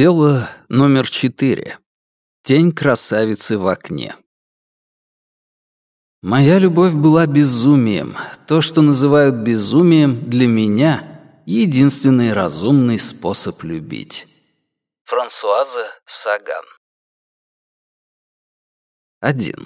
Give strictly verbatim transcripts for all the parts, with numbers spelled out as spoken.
Дело номер четыре. Тень красавицы в окне. Моя любовь была безумием. То, что называют безумием, для меня — единственный разумный способ любить. Франсуаза Саган. Один.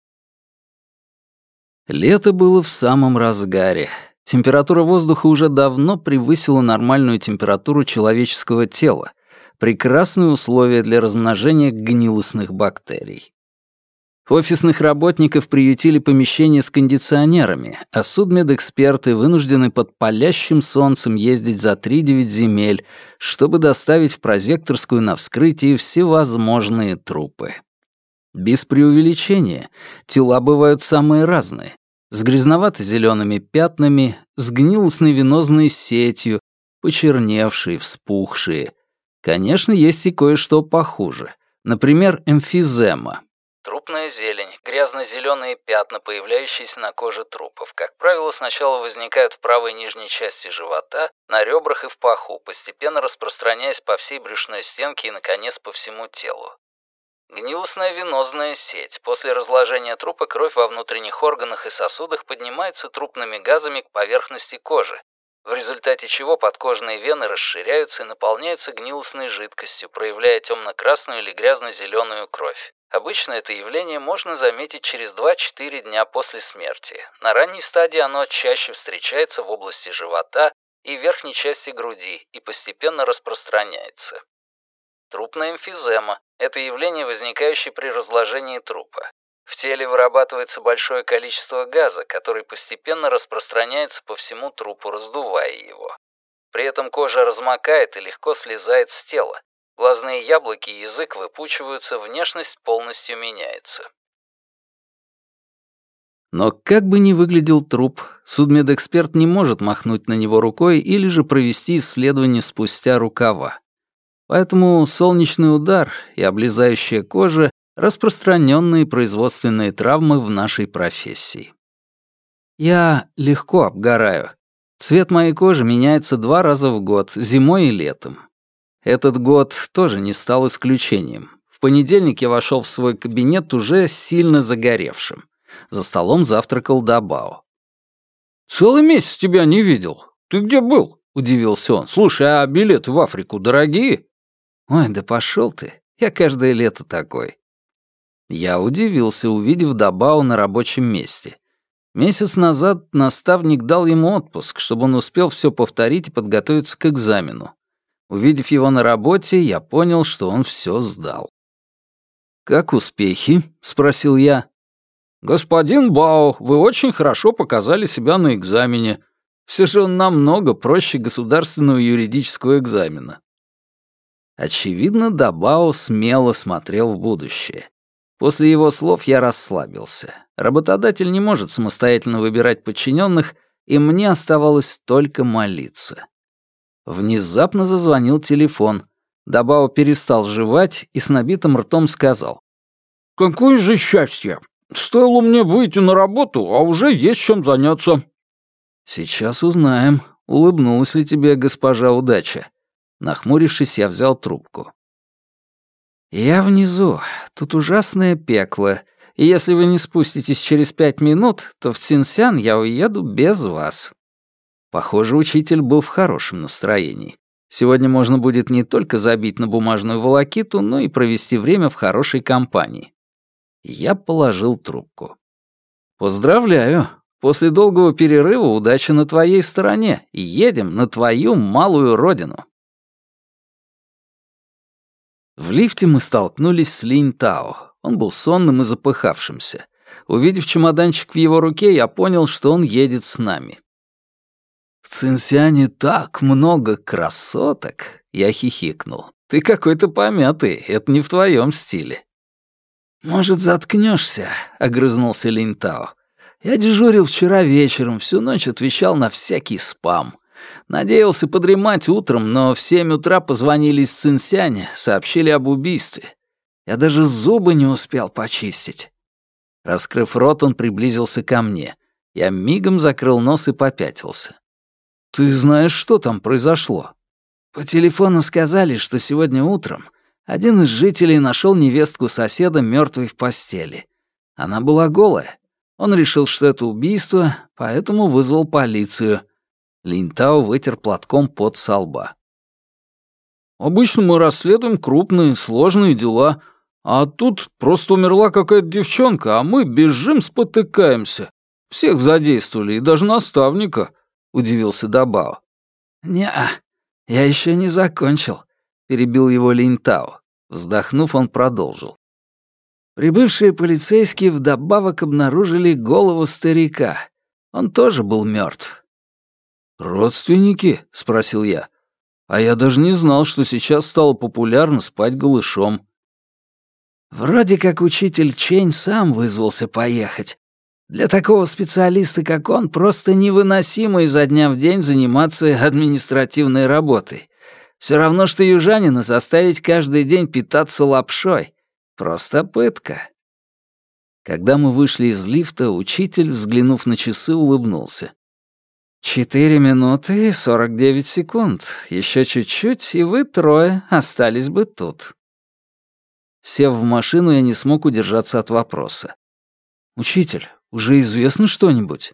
Лето было в самом разгаре. Температура воздуха уже давно превысила нормальную температуру человеческого тела. Прекрасные условия для размножения гнилостных бактерий. Офисных работников приютили помещения с кондиционерами, а судмедэксперты вынуждены под палящим солнцем ездить за три-девять земель, чтобы доставить в прозекторскую на вскрытие всевозможные трупы. Без преувеличения, тела бывают самые разные. С грязновато-зелеными пятнами, с гнилостной венозной сетью, почерневшие, вспухшие. Конечно, есть и кое-что похуже. Например, эмфизема. Трупная зелень, грязно-зеленые пятна, появляющиеся на коже трупов. Как правило, сначала возникают в правой нижней части живота, на ребрах и в паху, постепенно распространяясь по всей брюшной стенке и, наконец, по всему телу. Гнилостная венозная сеть. После разложения трупа кровь во внутренних органах и сосудах поднимается трупными газами к поверхности кожи, в результате чего подкожные вены расширяются и наполняются гнилостной жидкостью, проявляя темно-красную или грязно-зеленую кровь. Обычно это явление можно заметить через два-четыре дня после смерти. На ранней стадии оно чаще встречается в области живота и верхней части груди и постепенно распространяется. Трупная эмфизема – это явление, возникающее при разложении трупа. В теле вырабатывается большое количество газа, который постепенно распространяется по всему трупу, раздувая его. При этом кожа размокает и легко слезает с тела. Глазные яблоки и язык выпучиваются, внешность полностью меняется. Но как бы ни выглядел труп, судмедэксперт не может махнуть на него рукой или же провести исследование спустя рукава. Поэтому солнечный удар и облезающая кожа — распространенные производственные травмы в нашей профессии. Я легко обгораю. Цвет моей кожи меняется два раза в год, зимой и летом. Этот год тоже не стал исключением. В понедельник я вошел в свой кабинет уже сильно загоревшим. За столом завтракал Дабао. «Целый месяц тебя не видел. Ты где был?» — удивился он. «Слушай, а билеты в Африку дорогие?» «Ой, да пошел ты. Я каждое лето такой». Я удивился, увидев Дабао на рабочем месте. Месяц назад наставник дал ему отпуск, чтобы он успел все повторить и подготовиться к экзамену. Увидев его на работе, я понял, что он все сдал. «Как успехи?» — спросил я. «Господин Бао, вы очень хорошо показали себя на экзамене. Все же он намного проще государственного юридического экзамена». Очевидно, Дабао смело смотрел в будущее. После его слов я расслабился. Работодатель не может самостоятельно выбирать подчиненных, и мне оставалось только молиться. Внезапно зазвонил телефон. Дабао перестал жевать и с набитым ртом сказал: «Какое же счастье! Стоило мне выйти на работу, а уже есть чем заняться». «Сейчас узнаем, улыбнулась ли тебе госпожа удача». Нахмурившись, я взял трубку. «Я внизу. Тут ужасное пекло. И если вы не спуститесь через пять минут, то в Цинсян я уеду без вас». Похоже, учитель был в хорошем настроении. Сегодня можно будет не только забить на бумажную волокиту, но и провести время в хорошей компании. Я положил трубку. «Поздравляю. После долгого перерыва удача на твоей стороне. Едем на твою малую родину». В лифте мы столкнулись с Линь Тао. Он был сонным и запыхавшимся. Увидев чемоданчик в его руке, я понял, что он едет с нами. «В Цинсяне так много красоток!» — я хихикнул. «Ты какой-то помятый, это не в твоем стиле». «Может, заткнешься?» — огрызнулся Линь Тао. «Я дежурил вчера вечером, всю ночь отвечал на всякий спам. Надеялся подремать утром, но в семь утра позвонили из Цинсяня, сообщили об убийстве. Я даже зубы не успел почистить». Раскрыв рот, он приблизился ко мне. Я мигом закрыл нос и попятился. «Ты знаешь, что там произошло?» По телефону сказали, что сегодня утром один из жителей нашел невестку соседа мертвой в постели. Она была голая. Он решил, что это убийство, поэтому вызвал полицию. Линтао вытер платком пот со лба. «Обычно мы расследуем крупные, сложные дела, а тут просто умерла какая-то девчонка, а мы бежим, спотыкаемся. Всех задействовали, и даже наставника», — удивился Дабао. «Не-а, я еще не закончил», — перебил его Линтао. Вздохнув, он продолжил. Прибывшие полицейские вдобавок обнаружили голову старика. Он тоже был мертв. «Родственники?» — спросил я. «А я даже не знал, что сейчас стало популярно спать голышом». Вроде как учитель Чень сам вызвался поехать. Для такого специалиста, как он, просто невыносимо изо дня в день заниматься административной работой. Все равно, что южанина заставить каждый день питаться лапшой. Просто пытка. Когда мы вышли из лифта, учитель, взглянув на часы, улыбнулся. «Четыре минуты и сорок девять секунд. Еще чуть-чуть, и вы трое остались бы тут». Сев в машину, я не смог удержаться от вопроса. «Учитель, уже известно что-нибудь?»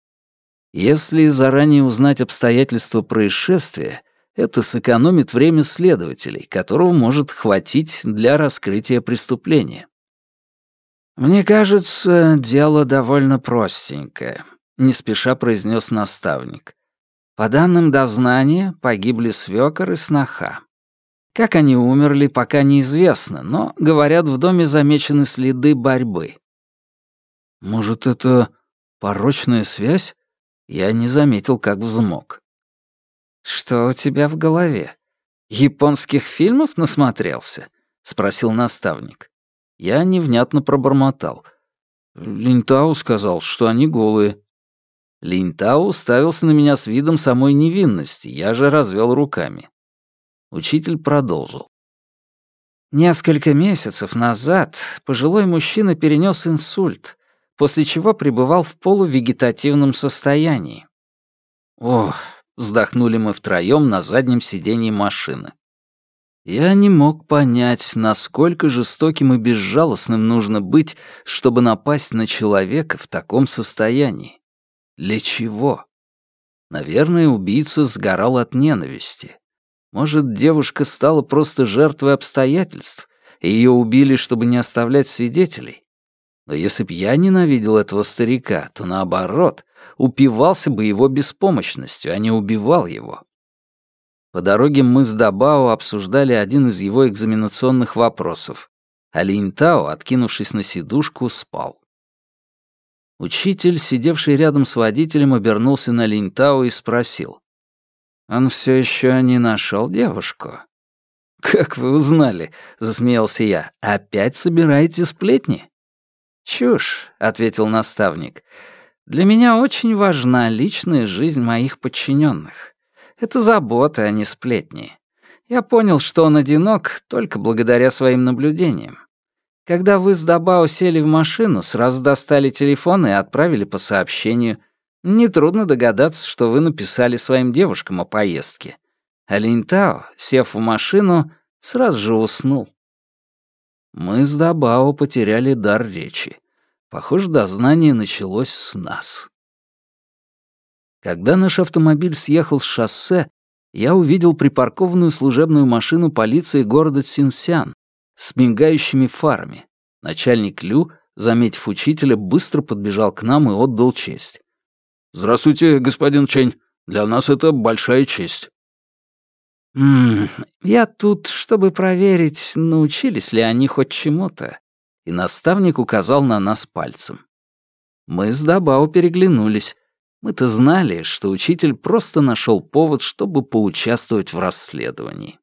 Если заранее узнать обстоятельства происшествия, это сэкономит время следователей, которого может хватить для раскрытия преступления. «Мне кажется, дело довольно простенькое», — не спеша произнес наставник. «По данным дознания, погибли свёкор и сноха. Как они умерли, пока неизвестно, но, говорят, в доме замечены следы борьбы». «Может, это порочная связь?» Я не заметил, как взмок. «Что у тебя в голове? Японских фильмов насмотрелся?» — спросил наставник. Я невнятно пробормотал. «Линтао сказал, что они голые». Линтао уставился на меня с видом самой невинности, я же развел руками. Учитель продолжил. Несколько месяцев назад пожилой мужчина перенес инсульт, после чего пребывал в полувегетативном состоянии. Ох, вздохнули мы втроём на заднем сиденье машины. Я не мог понять, насколько жестоким и безжалостным нужно быть, чтобы напасть на человека в таком состоянии. Для чего? Наверное, убийца сгорал от ненависти. Может, девушка стала просто жертвой обстоятельств, и её убили, чтобы не оставлять свидетелей? Но если б я ненавидел этого старика, то, наоборот, упивался бы его беспомощностью, а не убивал его. По дороге мы с Дабао обсуждали один из его экзаменационных вопросов, а Линтао, откинувшись на сидушку, спал. Учитель, сидевший рядом с водителем, обернулся на Линтао и спросил. «Он все еще не нашел девушку?» «Как вы узнали?» — засмеялся я. «Опять собираете сплетни?» «Чушь», — ответил наставник. «Для меня очень важна личная жизнь моих подчиненных. Это забота, а не сплетни. Я понял, что он одинок только благодаря своим наблюдениям. Когда вы с Дабао сели в машину, сразу достали телефон и отправили по сообщению. Нетрудно догадаться, что вы написали своим девушкам о поездке. А Линтао, сев в машину, сразу же уснул». Мы с Дабао потеряли дар речи. Похоже, дознание началось с нас. Когда наш автомобиль съехал с шоссе, я увидел припаркованную служебную машину полиции города Цинсян с мигающими фарами. Начальник Лю, заметив учителя, быстро подбежал к нам и отдал честь. «Здравствуйте, господин Чень. Для нас это большая честь». «Ммм, я тут, чтобы проверить, научились ли они хоть чему-то», и наставник указал на нас пальцем. Мы с Дабао переглянулись. Мы-то знали, что учитель просто нашел повод, чтобы поучаствовать в расследовании.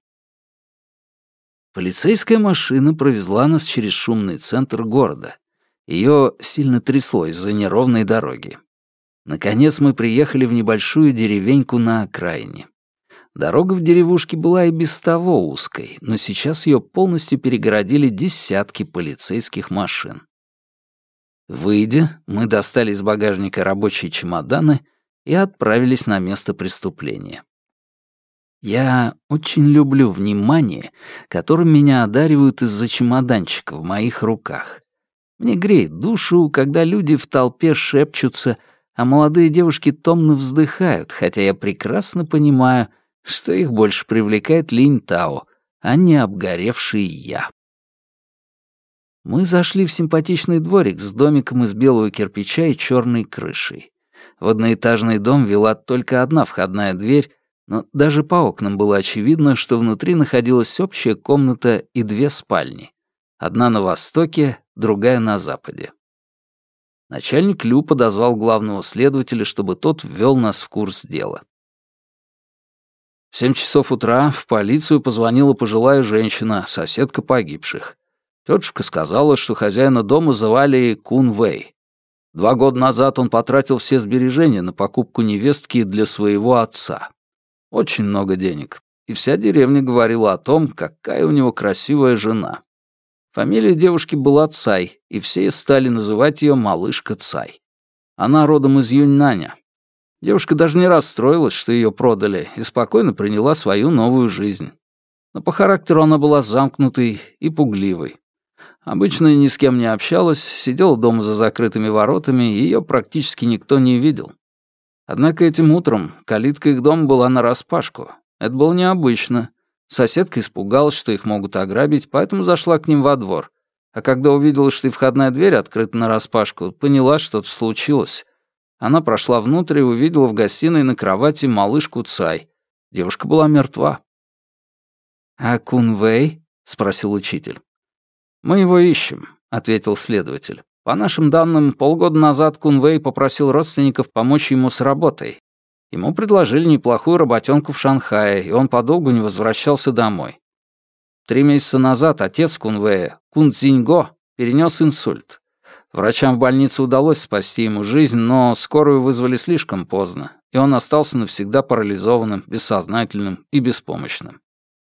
Полицейская машина провезла нас через шумный центр города. Ее сильно трясло из-за неровной дороги. Наконец мы приехали в небольшую деревеньку на окраине. Дорога в деревушке была и без того узкой, но сейчас ее полностью перегородили десятки полицейских машин. Выйдя, мы достали из багажника рабочие чемоданы и отправились на место преступления. Я очень люблю внимание, которым меня одаривают из-за чемоданчика в моих руках. Мне греет душу, когда люди в толпе шепчутся, а молодые девушки томно вздыхают, хотя я прекрасно понимаю, что их больше привлекает Линтао, а не обгоревший я. Мы зашли в симпатичный дворик с домиком из белого кирпича и черной крышей. В одноэтажный дом вела только одна входная дверь, но даже по окнам было очевидно, что внутри находилась общая комната и две спальни. Одна на востоке, другая на западе. Начальник Лю подозвал главного следователя, чтобы тот ввел нас в курс дела. В семь часов утра в полицию позвонила пожилая женщина, соседка погибших. Тетушка сказала, что хозяина дома звали Кун Вэй. Два года назад он потратил все сбережения на покупку невестки для своего отца. Очень много денег. И вся деревня говорила о том, какая у него красивая жена. Фамилия девушки была Цай, и все стали называть ее малышка Цай. Она родом из Юньнаня. Девушка даже не расстроилась, что ее продали, и спокойно приняла свою новую жизнь. Но по характеру она была замкнутой и пугливой. Обычно ни с кем не общалась, сидела дома за закрытыми воротами, и ее практически никто не видел. Однако этим утром калитка их дома была нараспашку. Это было необычно. Соседка испугалась, что их могут ограбить, поэтому зашла к ним во двор. А когда увидела, что и входная дверь открыта нараспашку, поняла, что-то случилось. Она прошла внутрь и увидела в гостиной на кровати малышку Цай. Девушка была мертва. «А Кун Вэй?» — спросил учитель. «Мы его ищем», — ответил следователь. «По нашим данным, полгода назад Кун Вэй попросил родственников помочь ему с работой. Ему предложили неплохую работенку в Шанхае, и он подолгу не возвращался домой. Три месяца назад отец Кун Вэя, Кун Цзиньго, перенес инсульт. Врачам в больнице удалось спасти ему жизнь, но скорую вызвали слишком поздно, и он остался навсегда парализованным, бессознательным и беспомощным».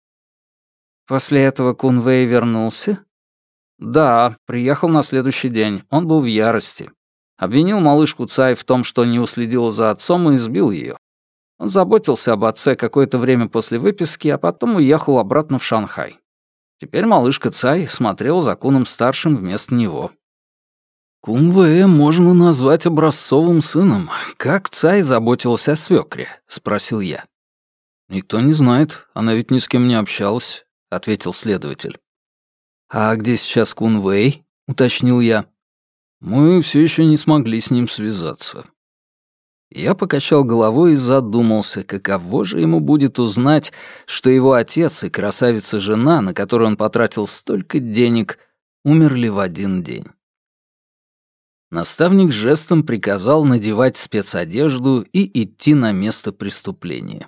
«После этого Кун Вэй вернулся?» «Да, приехал на следующий день. Он был в ярости. Обвинил малышку Цай в том, что не уследила за отцом и избил ее. Он заботился об отце какое-то время после выписки, а потом уехал обратно в Шанхай. Теперь малышка Цай смотрела за Куном-старшим вместо него». «Кун Вэя можно назвать образцовым сыном. Как Цай заботилась о свекре?» — спросил я. «Никто не знает. Она ведь ни с кем не общалась», — ответил следователь. «А где сейчас Кун Вэй?» — уточнил я. «Мы все еще не смогли с ним связаться». Я покачал головой и задумался, каково же ему будет узнать, что его отец и красавица-жена, на которую он потратил столько денег, умерли в один день. Наставник жестом приказал надевать спецодежду и идти на место преступления.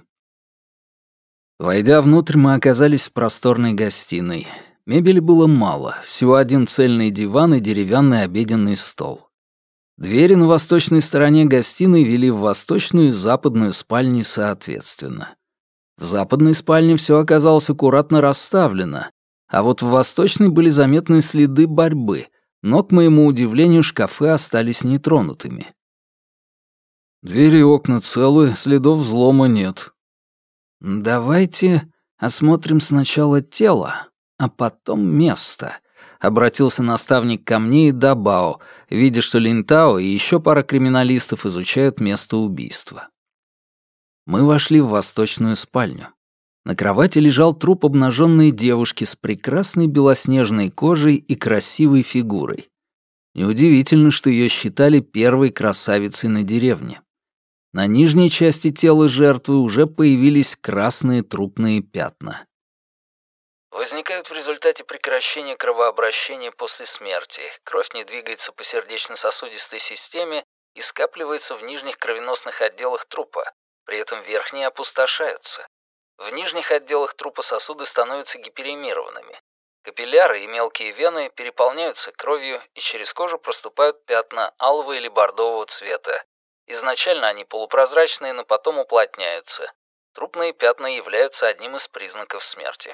Войдя внутрь, мы оказались в просторной гостиной. Мебели было мало, всего один цельный диван и деревянный обеденный стол. Двери на восточной стороне гостиной вели в восточную и западную спальни соответственно. В западной спальне все оказалось аккуратно расставлено, а вот в восточной были заметны следы борьбы, но, к моему удивлению, шкафы остались нетронутыми. «Двери и окна целы, следов взлома нет». «Давайте осмотрим сначала тело, а потом место», — обратился наставник ко мне и Дабао, видя, что Линтао и еще пара криминалистов изучают место убийства. Мы вошли в восточную спальню. На кровати лежал труп обнаженной девушки с прекрасной белоснежной кожей и красивой фигурой. Неудивительно, что ее считали первой красавицей на деревне. На нижней части тела жертвы уже появились красные трупные пятна. Возникают в результате прекращения кровообращения после смерти. Кровь не двигается по сердечно-сосудистой системе и скапливается в нижних кровеносных отделах трупа, при этом верхние опустошаются. В нижних отделах трупа сосуды становятся гиперемированными. Капилляры и мелкие вены переполняются кровью, и через кожу проступают пятна алого или бордового цвета. Изначально они полупрозрачные, но потом уплотняются. Трупные пятна являются одним из признаков смерти.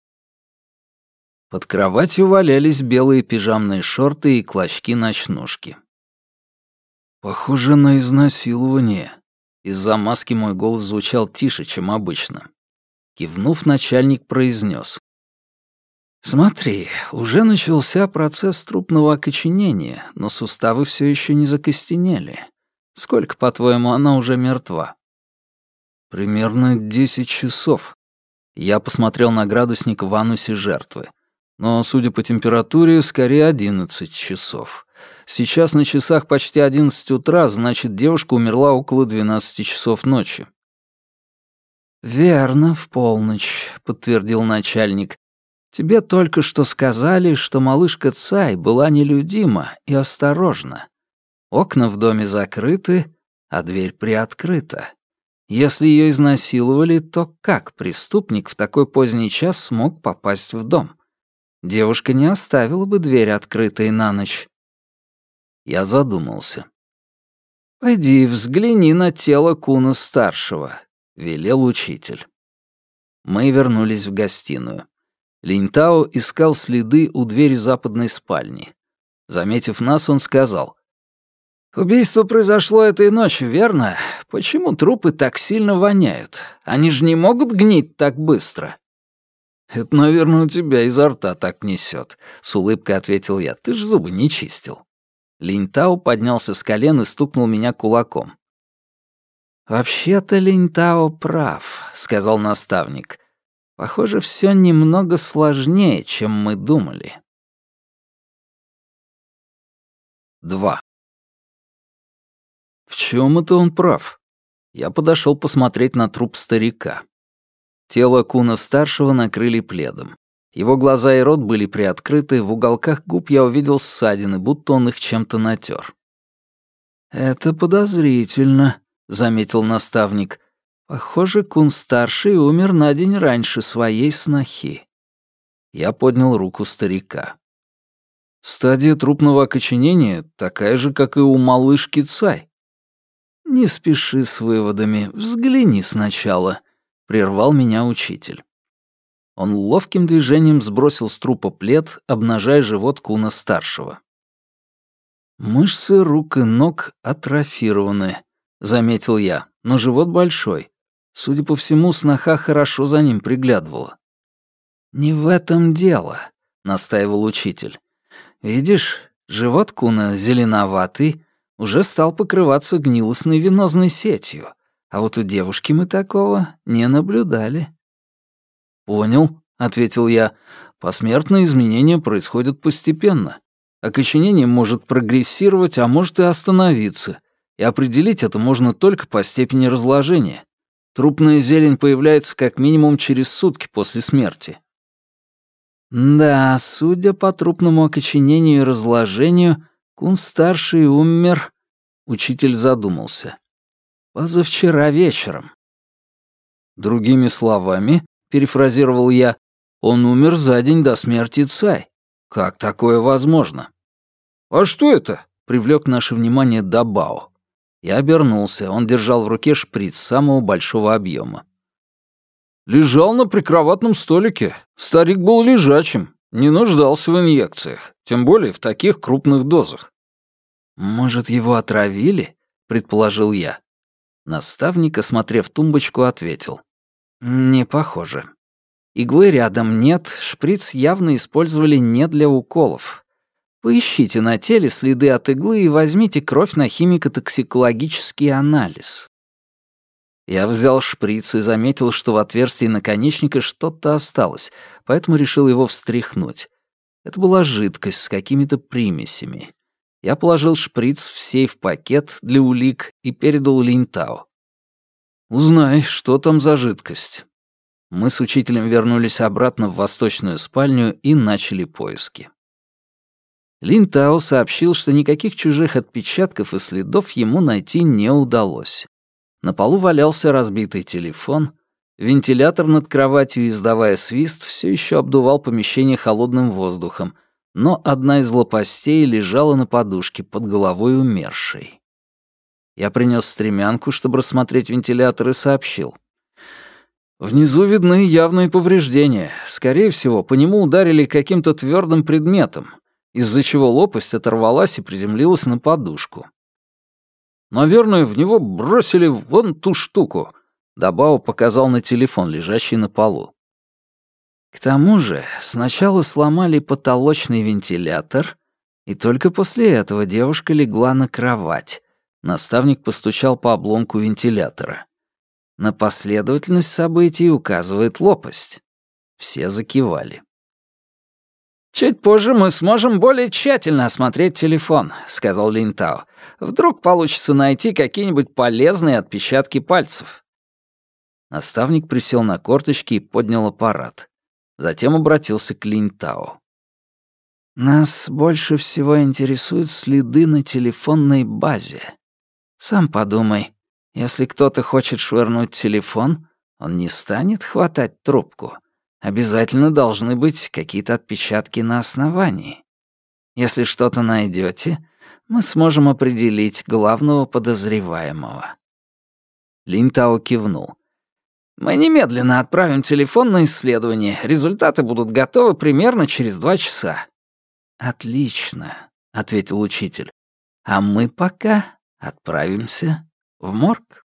Под кроватью валялись белые пижамные шорты и клочки-ночнушки. «Похоже на изнасилование». Из-за маски мой голос звучал тише, чем обычно. Кивнув, начальник произнес: «Смотри, уже начался процесс трупного окоченения, но суставы все еще не закостенели. Сколько, по-твоему, она уже мертва?» «Примерно десять часов». Я посмотрел на градусник в анусе жертвы. Но, судя по температуре, скорее одиннадцать часов. Сейчас на часах почти одиннадцать утра, значит, девушка умерла около двенадцати часов ночи. «Верно, в полночь», — подтвердил начальник. «Тебе только что сказали, что малышка Цай была нелюдима и осторожна. Окна в доме закрыты, а дверь приоткрыта. Если ее изнасиловали, то как преступник в такой поздний час смог попасть в дом? Девушка не оставила бы дверь открытой на ночь». Я задумался. «Пойди взгляни на тело Куна-старшего», — велел учитель. Мы вернулись в гостиную. Линьтао искал следы у двери западной спальни. Заметив нас, он сказал: «Убийство произошло этой ночью, верно? Почему трупы так сильно воняют? Они же не могут гнить так быстро». «Это, наверное, у тебя изо рта так несет», — с улыбкой ответил я. «Ты ж зубы не чистил». Линьтао поднялся с колен и стукнул меня кулаком. «Вообще-то Линьтао прав», — сказал наставник. «Похоже, все немного сложнее, чем мы думали». Два. В чем это он прав? Я подошел посмотреть на труп старика. Тело Куна-старшего накрыли пледом. Его глаза и рот были приоткрыты, в уголках губ я увидел ссадины, будто он их чем-то натер. «Это подозрительно», — заметил наставник. «Похоже, Кун-старший умер на день раньше своей снохи». Я поднял руку старика. «Стадия трупного окоченения такая же, как и у малышки Цай». «Не спеши с выводами, взгляни сначала», — прервал меня учитель. Он ловким движением сбросил с трупа плед, обнажая живот Куна-старшего. «Мышцы рук и ног атрофированы», — заметил я, — «но живот большой. Судя по всему, сноха хорошо за ним приглядывала». «Не в этом дело», — настаивал учитель. «Видишь, живот Куна зеленоватый, уже стал покрываться гнилостной венозной сетью, а вот у девушки мы такого не наблюдали». «Понял», — ответил я. «Посмертные изменения происходят постепенно. Окоченение может прогрессировать, а может и остановиться, и определить это можно только по степени разложения. Трупная зелень появляется как минимум через сутки после смерти». «Да, судя по трупному окоченению и разложению, Кун-старший умер...» Учитель задумался. «Позавчера вечером». «Другими словами, — перефразировал я, — он умер за день до смерти Цай. Как такое возможно?» «А что это?» — привлек наше внимание Дабао. Я обернулся, он держал в руке шприц самого большого объема. «Лежал на прикроватном столике. Старик был лежачим, не нуждался в инъекциях, тем более в таких крупных дозах». «Может, его отравили?» — предположил я. Наставник, осмотрев тумбочку, ответил. «Не похоже. Иглы рядом нет, шприц явно использовали не для уколов. Поищите на теле следы от иглы и возьмите кровь на химико-токсикологический анализ». Я взял шприц и заметил, что в отверстии наконечника что-то осталось, поэтому решил его встряхнуть. Это была жидкость с какими-то примесями. Я положил шприц в сейф-пакет для улик и передал Линьтао. «Узнай, что там за жидкость». Мы с учителем вернулись обратно в восточную спальню и начали поиски. Линьтао сообщил, что никаких чужих отпечатков и следов ему найти не удалось. На полу валялся разбитый телефон, вентилятор над кроватью, издавая свист, все еще обдувал помещение холодным воздухом, но одна из лопастей лежала на подушке под головой умершей. Я принес стремянку, чтобы рассмотреть вентилятор, и сообщил. «Внизу видны явные повреждения. Скорее всего, по нему ударили каким-то твердым предметом, из-за чего лопасть оторвалась и приземлилась на подушку. Наверное, в него бросили вон ту штуку. Дабао показал на телефон, лежащий на полу. К тому же сначала сломали потолочный вентилятор, и только после этого девушка легла на кровать. Наставник постучал по обломку вентилятора. На последовательность событий указывает лопасть. Все закивали. «Чуть позже мы сможем более тщательно осмотреть телефон», — сказал Линь Тао. «Вдруг получится найти какие-нибудь полезные отпечатки пальцев». Наставник присел на корточки и поднял аппарат. Затем обратился к Линь Тао. «Нас больше всего интересуют следы на телефонной базе. Сам подумай, если кто-то хочет швырнуть телефон, он не станет хватать трубку. Обязательно должны быть какие-то отпечатки на основании. Если что-то найдете, мы сможем определить главного подозреваемого». Линь Тао кивнул. «Мы немедленно отправим телефон на исследование. Результаты будут готовы примерно через два часа». «Отлично», — ответил учитель. «А мы пока отправимся в морг».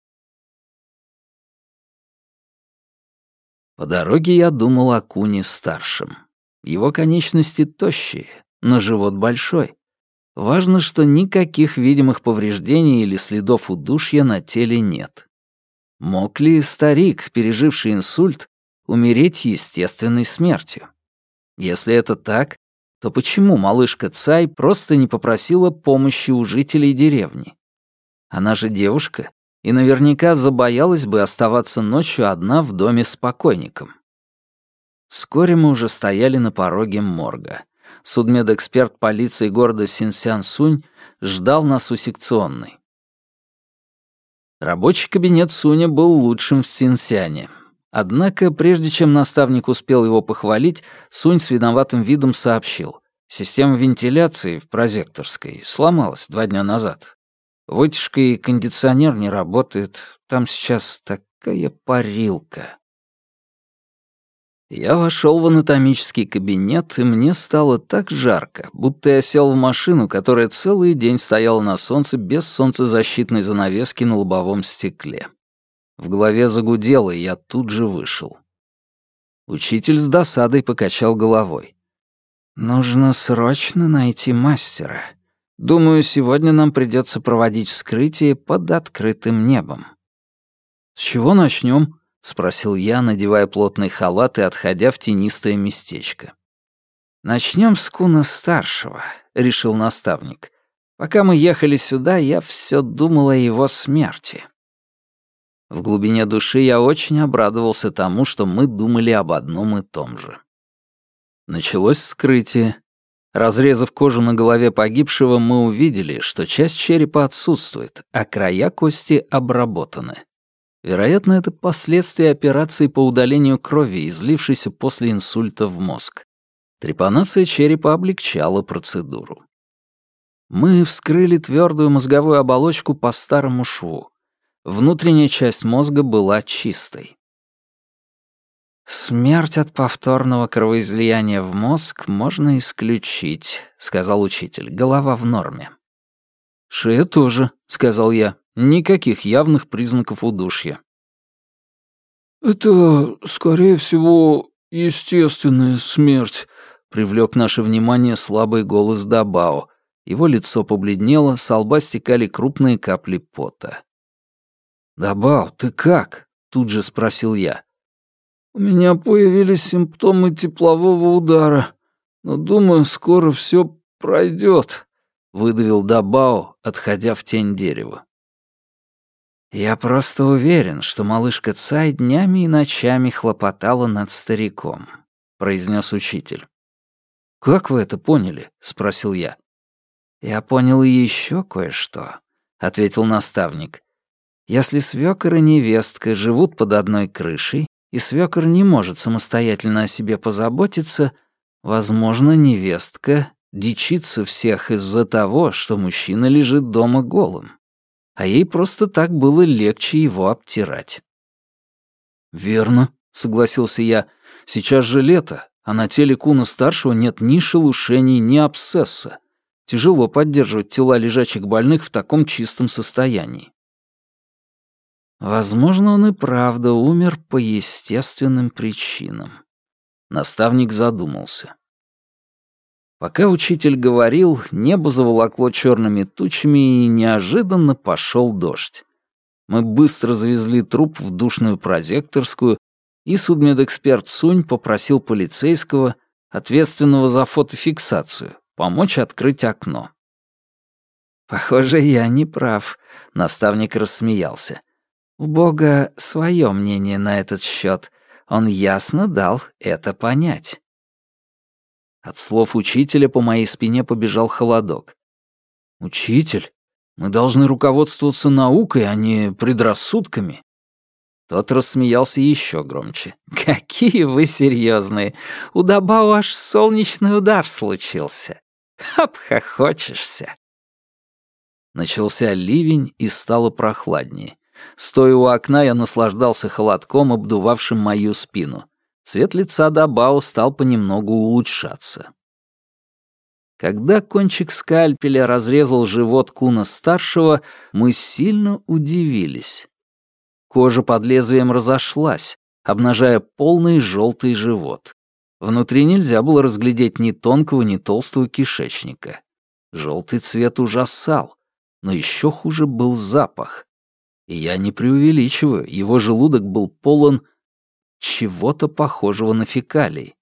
По дороге я думал о Куне-старшем. Его конечности тощие, но живот большой. Важно, что никаких видимых повреждений или следов удушья на теле нет. Мог ли старик, переживший инсульт, умереть естественной смертью? Если это так, то почему малышка Цай просто не попросила помощи у жителей деревни? Она же девушка и наверняка забоялась бы оставаться ночью одна в доме с покойником. Вскоре мы уже стояли на пороге морга. Судмедэксперт полиции города Синсян-Сунь ждал нас у секционной. Рабочий кабинет Суня был лучшим в Синсяне. Однако, прежде чем наставник успел его похвалить, Сунь с виноватым видом сообщил. Система вентиляции в прозекторской сломалась два дня назад. Вытяжка и кондиционер не работает. Там сейчас такая парилка. Я вошел в анатомический кабинет, и мне стало так жарко, будто я сел в машину, которая целый день стояла на солнце без солнцезащитной занавески на лобовом стекле. В голове загудело, и я тут же вышел. Учитель с досадой покачал головой. «Нужно срочно найти мастера. Думаю, сегодня нам придется проводить вскрытие под открытым небом». «С чего начнем?» — спросил я, надевая плотный халат и отходя в тенистое местечко. «Начнем с Куна-старшего», — решил наставник. «Пока мы ехали сюда, я все думал о его смерти». В глубине души я очень обрадовался тому, что мы думали об одном и том же. Началось вскрытие. Разрезав кожу на голове погибшего, мы увидели, что часть черепа отсутствует, а края кости обработаны. Вероятно, это последствия операции по удалению крови, излившейся после инсульта в мозг. Трепанация черепа облегчала процедуру. Мы вскрыли твердую мозговую оболочку по старому шву. Внутренняя часть мозга была чистой. «Смерть от повторного кровоизлияния в мозг можно исключить», — сказал учитель. «Голова в норме». «Шея тоже», — сказал я. «Никаких явных признаков удушья». «Это, скорее всего, естественная смерть», — привлек наше внимание слабый голос Дабао. Его лицо побледнело, с лба стекали крупные капли пота. «Дабао, ты как?» — тут же спросил я. «У меня появились симптомы теплового удара, но, думаю, скоро все пройдет», — выдавил Дабао, отходя в тень дерева. «Я просто уверен, что малышка Цай днями и ночами хлопотала над стариком», — произнес учитель. «Как вы это поняли?» — спросил я. «Я понял еще кое-что», — ответил наставник. «Если свёкор и невестка живут под одной крышей, и свёкор не может самостоятельно о себе позаботиться, возможно, невестка дичится всех из-за того, что мужчина лежит дома голым, а ей просто так было легче его обтирать». «Верно», — согласился я. «Сейчас же лето, а на теле Куна-старшего нет ни шелушений, ни абсцесса. Тяжело поддерживать тела лежачих больных в таком чистом состоянии». Возможно, он и правда умер по естественным причинам. Наставник задумался. Пока учитель говорил, небо заволокло черными тучами, и неожиданно пошел дождь. Мы быстро завезли труп в душную прозекторскую, и судмедэксперт Сунь попросил полицейского, ответственного за фотофиксацию, помочь открыть окно. «Похоже, я не прав», — наставник рассмеялся. «У Бога свое мнение на этот счет. Он ясно дал это понять». От слов учителя по моей спине побежал холодок. «Учитель, мы должны руководствоваться наукой, а не предрассудками». Тот рассмеялся еще громче. «Какие вы серьезные! У Дабао аж солнечный удар случился. Обхохочешься!» Начался ливень, и стало прохладнее. Стоя у окна, я наслаждался холодком, обдувавшим мою спину. Цвет лица Дабао стал понемногу улучшаться. Когда кончик скальпеля разрезал живот Куна-старшего, мы сильно удивились. Кожа под лезвием разошлась, обнажая полный желтый живот. Внутри нельзя было разглядеть ни тонкого, ни толстого кишечника. Желтый цвет ужасал, но еще хуже был запах. И я не преувеличиваю, его желудок был полон чего-то похожего на фекалий.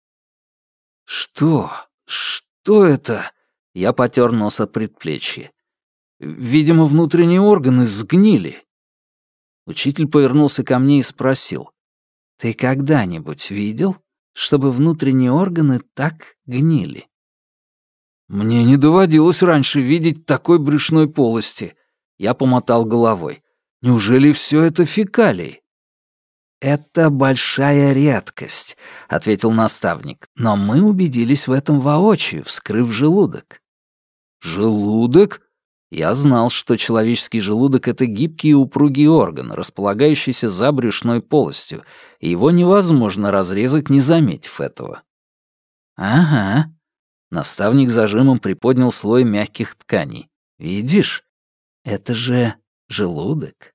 «Что? Что это?» Я потер нос от предплечья. «Видимо, внутренние органы сгнили». Учитель повернулся ко мне и спросил. «Ты когда-нибудь видел, чтобы внутренние органы так гнили?» «Мне не доводилось раньше видеть такой брюшной полости». Я помотал головой. «Неужели все это фекалии?» «Это большая редкость», — ответил наставник, «но мы убедились в этом воочию, вскрыв желудок». «Желудок?» Я знал, что человеческий желудок — это гибкий и упругий орган, располагающийся за брюшной полостью, и его невозможно разрезать, не заметив этого. «Ага». Наставник зажимом приподнял слой мягких тканей. «Видишь, это же желудок».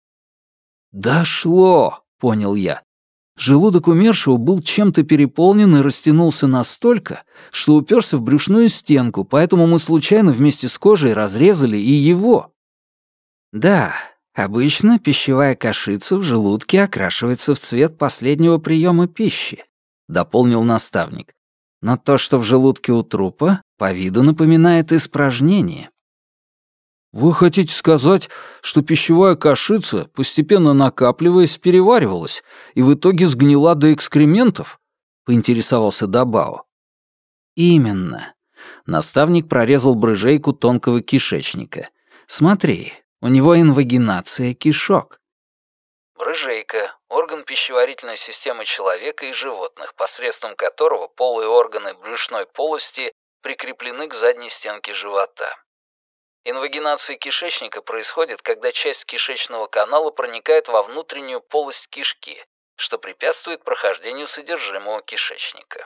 «Дошло!» — понял я. Желудок умершего был чем-то переполнен и растянулся настолько, что уперся в брюшную стенку, поэтому мы случайно вместе с кожей разрезали и его. Да, обычно пищевая кашица в желудке окрашивается в цвет последнего приема пищи, дополнил наставник. Но то, что в желудке у трупа, по виду напоминает испражнение. «Вы хотите сказать, что пищевая кашица, постепенно накапливаясь, переваривалась и в итоге сгнила до экскрементов?» — поинтересовался Дабао. «Именно». Наставник прорезал брыжейку тонкого кишечника. «Смотри, у него инвагинация кишок». Брыжейка — орган пищеварительной системы человека и животных, посредством которого полые органы брюшной полости прикреплены к задней стенке живота. Инвагинация кишечника происходит, когда часть кишечного канала проникает во внутреннюю полость кишки, что препятствует прохождению содержимого кишечника.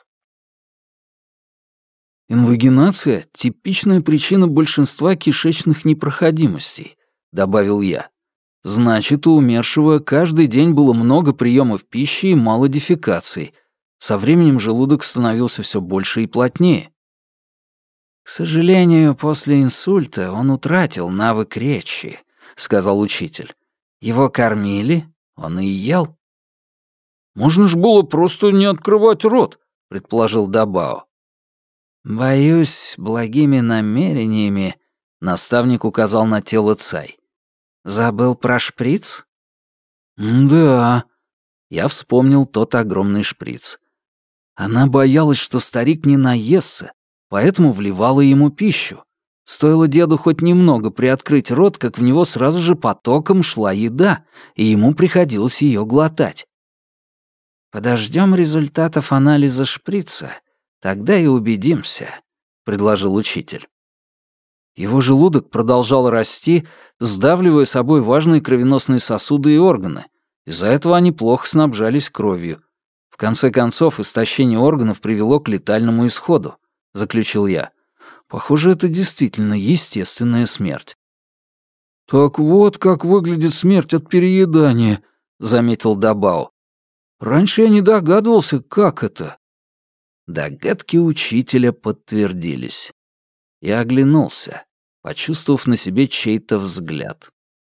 «Инвагинация — типичная причина большинства кишечных непроходимостей», — добавил я. «Значит, у умершего каждый день было много приемов пищи и мало дефекаций. Со временем желудок становился все больше и плотнее». «К сожалению, после инсульта он утратил навык речи», — сказал учитель. «Его кормили, он и ел». «Можно ж было просто не открывать рот», — предположил Дабао. «Боюсь, благими намерениями», — наставник указал на тело Цай. «Забыл про шприц?» «Да». Я вспомнил тот огромный шприц. Она боялась, что старик не наестся, поэтому вливала ему пищу. Стоило деду хоть немного приоткрыть рот, как в него сразу же потоком шла еда, и ему приходилось ее глотать. «Подождем результатов анализа шприца, тогда и убедимся», — предложил учитель. Его желудок продолжал расти, сдавливая собой важные кровеносные сосуды и органы. Из-за этого они плохо снабжались кровью. В конце концов, истощение органов привело к летальному исходу. — заключил я. «Похоже, это действительно естественная смерть». «Так вот, как выглядит смерть от переедания», — заметил Дабао. «Раньше я не догадывался, как это». Догадки учителя подтвердились. Я оглянулся, почувствовав на себе чей-то взгляд.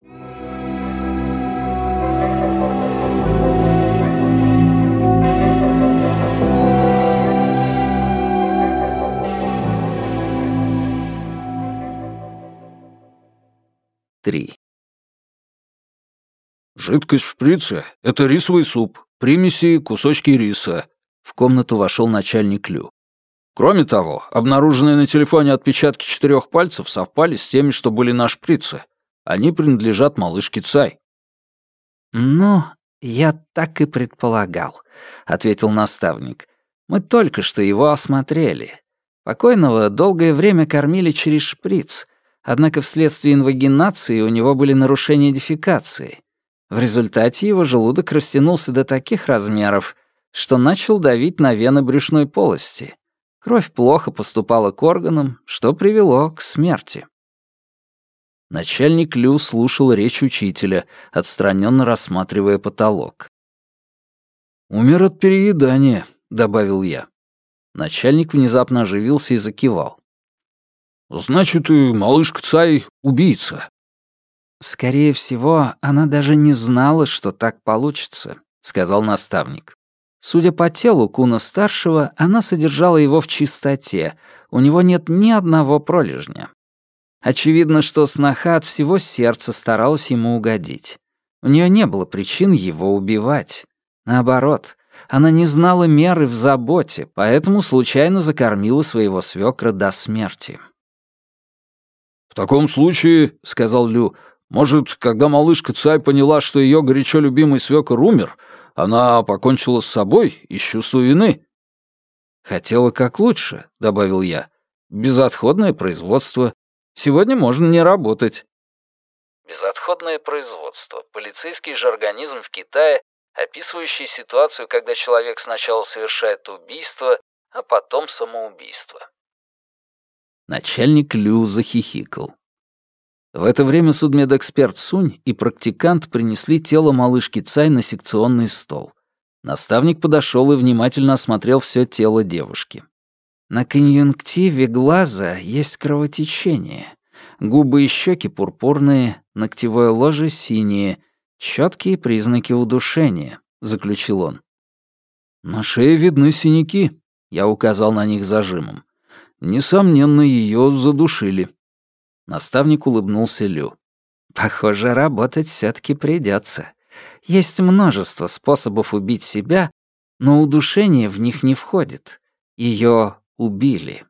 Три. «Жидкость в шприце — это рисовый суп, примеси, кусочки риса», — в комнату вошел начальник Лю. «Кроме того, обнаруженные на телефоне отпечатки четырех пальцев совпали с теми, что были на шприце. Они принадлежат малышке Цай». «Ну, я так и предполагал», — ответил наставник. «Мы только что его осмотрели. Покойного долгое время кормили через шприц, однако вследствие инвагинации у него были нарушения дефекации. В результате его желудок растянулся до таких размеров, что начал давить на вены брюшной полости. Кровь плохо поступала к органам, что привело к смерти». Начальник Лю слушал речь учителя, отстраненно рассматривая потолок. «Умер от переедания», — добавил я. Начальник внезапно оживился и закивал. «Значит, и малышка Цай — убийца». «Скорее всего, она даже не знала, что так получится», — сказал наставник. «Судя по телу Куна-старшего, она содержала его в чистоте, у него нет ни одного пролежня. Очевидно, что сноха от всего сердца старалась ему угодить. У нее не было причин его убивать. Наоборот, она не знала меры в заботе, поэтому случайно закормила своего свекра до смерти». «В таком случае, — сказал Лю, — может, когда малышка Цай поняла, что ее горячо любимый свекор умер, она покончила с собой из чувства вины?» «Хотела как лучше», — добавил я. «Безотходное производство. Сегодня можно не работать». Безотходное производство — полицейский жаргонизм в Китае, описывающий ситуацию, когда человек сначала совершает убийство, а потом самоубийство. Начальник Лю захихикал. В это время судмедэксперт Сунь и практикант принесли тело малышки Цай на секционный стол. Наставник подошел и внимательно осмотрел все тело девушки. На конъюнктиве глаза есть кровотечение. Губы и щеки пурпурные, ногтевое ложе синее, четкие признаки удушения, заключил он. «На шее видны синяки», — я указал на них зажимом. «Несомненно, ее задушили». Наставник улыбнулся Лю. «Похоже, работать все-таки придется. Есть множество способов убить себя, но удушение в них не входит. Ее убили».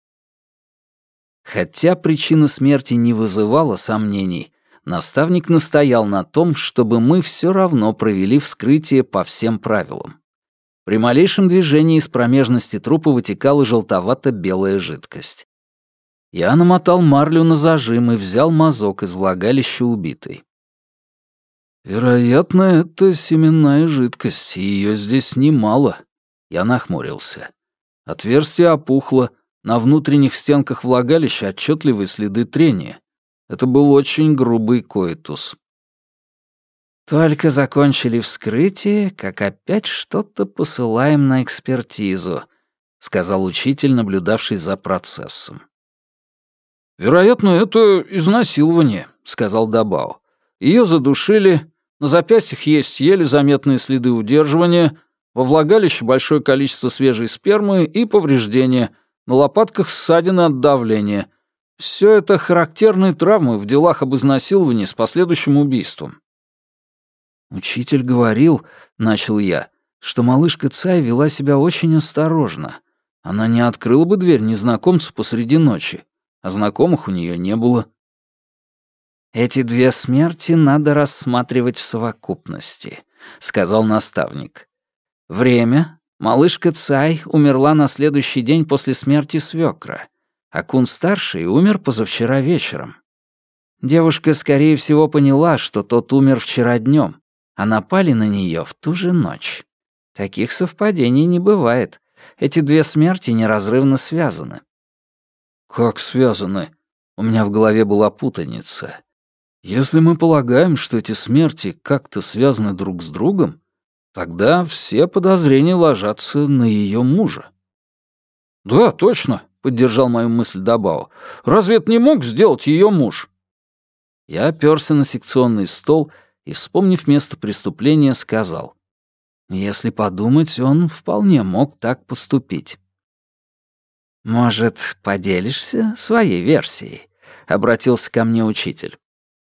Хотя причина смерти не вызывала сомнений, наставник настоял на том, чтобы мы все равно провели вскрытие по всем правилам. При малейшем движении из промежности трупа вытекала желтовато-белая жидкость. Я намотал марлю на зажим и взял мазок из влагалища убитой. «Вероятно, это семенная жидкость, и ее здесь немало». Я нахмурился. Отверстие опухло, на внутренних стенках влагалища отчетливые следы трения. Это был очень грубый коитус. «Только закончили вскрытие, как опять что-то посылаем на экспертизу», — сказал учитель, наблюдавший за процессом. «Вероятно, это изнасилование», — сказал Дабао. «Ее задушили, на запястьях есть еле заметные следы удерживания, во влагалище большое количество свежей спермы и повреждения, на лопатках ссадины от давления. Все это характерные травмы в делах об изнасиловании с последующим убийством». «Учитель говорил, — начал я, — что малышка Цай вела себя очень осторожно. Она не открыла бы дверь незнакомцу посреди ночи, а знакомых у нее не было». «Эти две смерти надо рассматривать в совокупности», — сказал наставник. «Время. Малышка Цай умерла на следующий день после смерти свекра, а Кун-старший умер позавчера вечером. Девушка, скорее всего, поняла, что тот умер вчера днем, а напали на нее в ту же ночь. Таких совпадений не бывает. Эти две смерти неразрывно связаны». «Как связаны?» У меня в голове была путаница. Если мы полагаем, что эти смерти как-то связаны друг с другом, тогда все подозрения ложатся на ее мужа. «Да, точно», — поддержал мою мысль Дабао. «Разве это не мог сделать ее муж?» Я оперся на секционный стол и, вспомнив место преступления, сказал: «Если подумать, он вполне мог так поступить». «Может, поделишься своей версией?» — обратился ко мне учитель.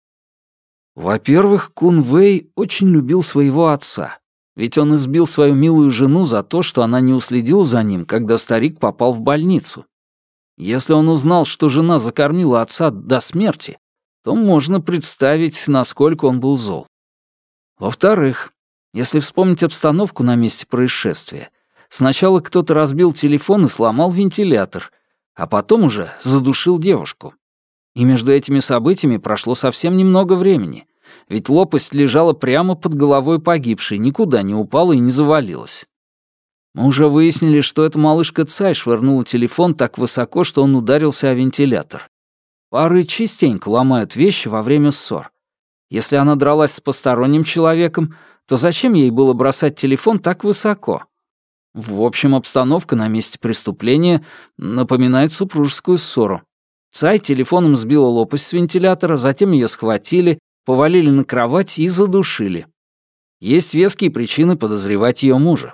Во-первых, Кун Вэй очень любил своего отца, ведь он избил свою милую жену за то, что она не уследила за ним, когда старик попал в больницу. Если он узнал, что жена закормила отца до смерти, то можно представить, насколько он был зол. Во-вторых, если вспомнить обстановку на месте происшествия, сначала кто-то разбил телефон и сломал вентилятор, а потом уже задушил девушку. И между этими событиями прошло совсем немного времени, ведь лопасть лежала прямо под головой погибшей, никуда не упала и не завалилась. Мы уже выяснили, что эта малышка Цай швырнула телефон так высоко, что он ударился о вентилятор. Пары частенько ломают вещи во время ссор. Если она дралась с посторонним человеком, то зачем ей было бросать телефон так высоко? В общем, обстановка на месте преступления напоминает супружескую ссору. Цай телефоном сбила лопасть с вентилятора, затем ее схватили, повалили на кровать и задушили. Есть веские причины подозревать ее мужа.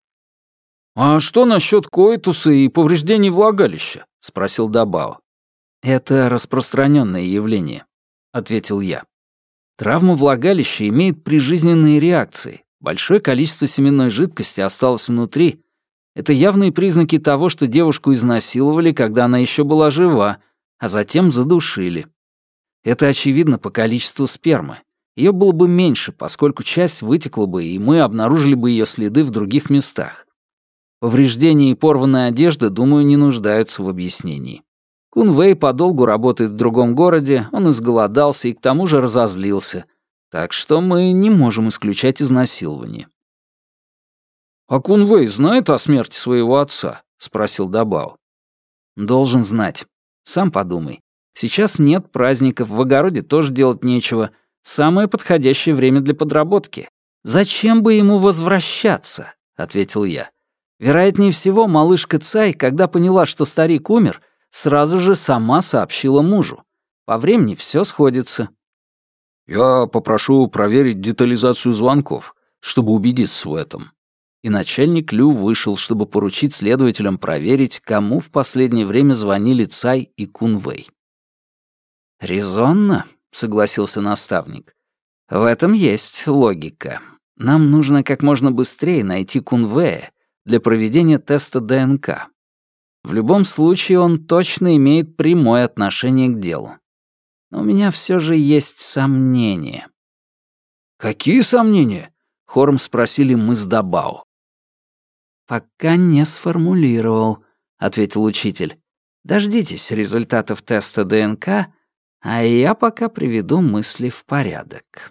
«А что насчет коитуса и повреждений влагалища?» — спросил Дабао. «Это распространенное явление», — ответил я. Травма влагалища имеет прижизненные реакции. Большое количество семенной жидкости осталось внутри. Это явные признаки того, что девушку изнасиловали, когда она еще была жива, а затем задушили. Это очевидно по количеству спермы. Ее было бы меньше, поскольку часть вытекла бы, и мы обнаружили бы ее следы в других местах. Повреждения и порванная одежда, думаю, не нуждаются в объяснении. Кун Вэй подолгу работает в другом городе, он изголодался и к тому же разозлился, так что мы не можем исключать изнасилование. «А Кун Вэй знает о смерти своего отца?» — спросил Дабао. «Должен знать. Сам подумай. Сейчас нет праздников, в огороде тоже делать нечего. Самое подходящее время для подработки. Зачем бы ему возвращаться?» — ответил я. Вероятнее всего, малышка Цай, когда поняла, что старик умер, сразу же сама сообщила мужу. По времени все сходится. «Я попрошу проверить детализацию звонков, чтобы убедиться в этом». И начальник Лю вышел, чтобы поручить следователям проверить, кому в последнее время звонили Цай и Кун Вэй. «Резонно», — согласился наставник. «В этом есть логика. Нам нужно как можно быстрее найти Кун Вэя для проведения теста ДНК. В любом случае он точно имеет прямое отношение к делу. Но у меня все же есть сомнения». «Какие сомнения?» — хором спросили мы с Дабао. «Пока не сформулировал», — ответил учитель. «Дождитесь результатов теста ДНК, а я пока приведу мысли в порядок».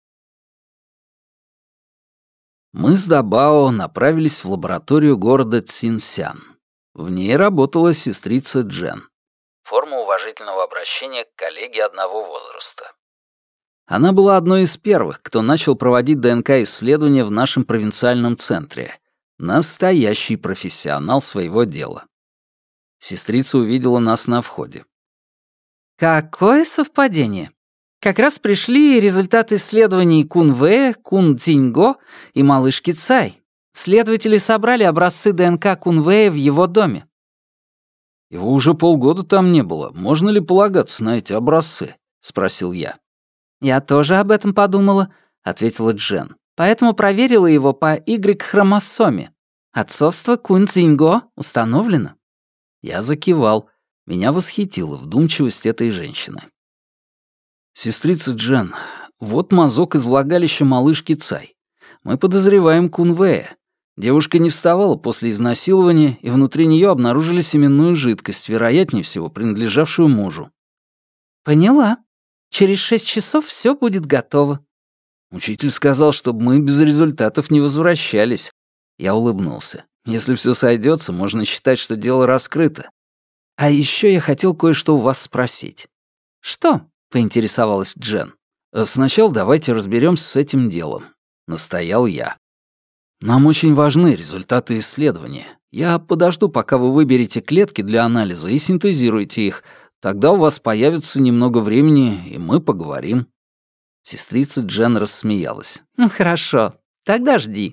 Мы с Дабао направились в лабораторию города Цинсян. В ней работала сестрица Джен. Форма уважительного обращения к коллеге одного возраста. Она была одной из первых, кто начал проводить ДНК-исследования в нашем провинциальном центре. Настоящий профессионал своего дела. Сестрица увидела нас на входе. «Какое совпадение! Как раз пришли результаты исследований Кун Вэя, Кун Цзиньго и малышки Цай. Следователи собрали образцы ДНК Кун Вэя в его доме». «Его уже полгода там не было. Можно ли полагаться на эти образцы?» — спросил я. «Я тоже об этом подумала», — ответила Джен. «Поэтому проверила его по Y-хромосоме. Отцовство Кун Цзиньго установлено». Я закивал. Меня восхитила вдумчивость этой женщины. «Сестрица Джен, вот мазок из влагалища малышки Цай. Мы подозреваем Кун Вэя. Девушка не вставала после изнасилования, и внутри нее обнаружили семенную жидкость, вероятнее всего, принадлежавшую мужу». «Поняла. Через шесть часов все будет готово». Учитель сказал, чтобы мы без результатов не возвращались. Я улыбнулся. Если все сойдется, можно считать, что дело раскрыто. А еще я хотел кое-что у вас спросить. «Что?» — поинтересовалась Джен. Сначала давайте разберемся с этим делом», — настоял я. «Нам очень важны результаты исследования. Я подожду, пока вы выберете клетки для анализа и синтезируете их. Тогда у вас появится немного времени, и мы поговорим». Сестрица Джен рассмеялась. «Ну, хорошо, тогда жди».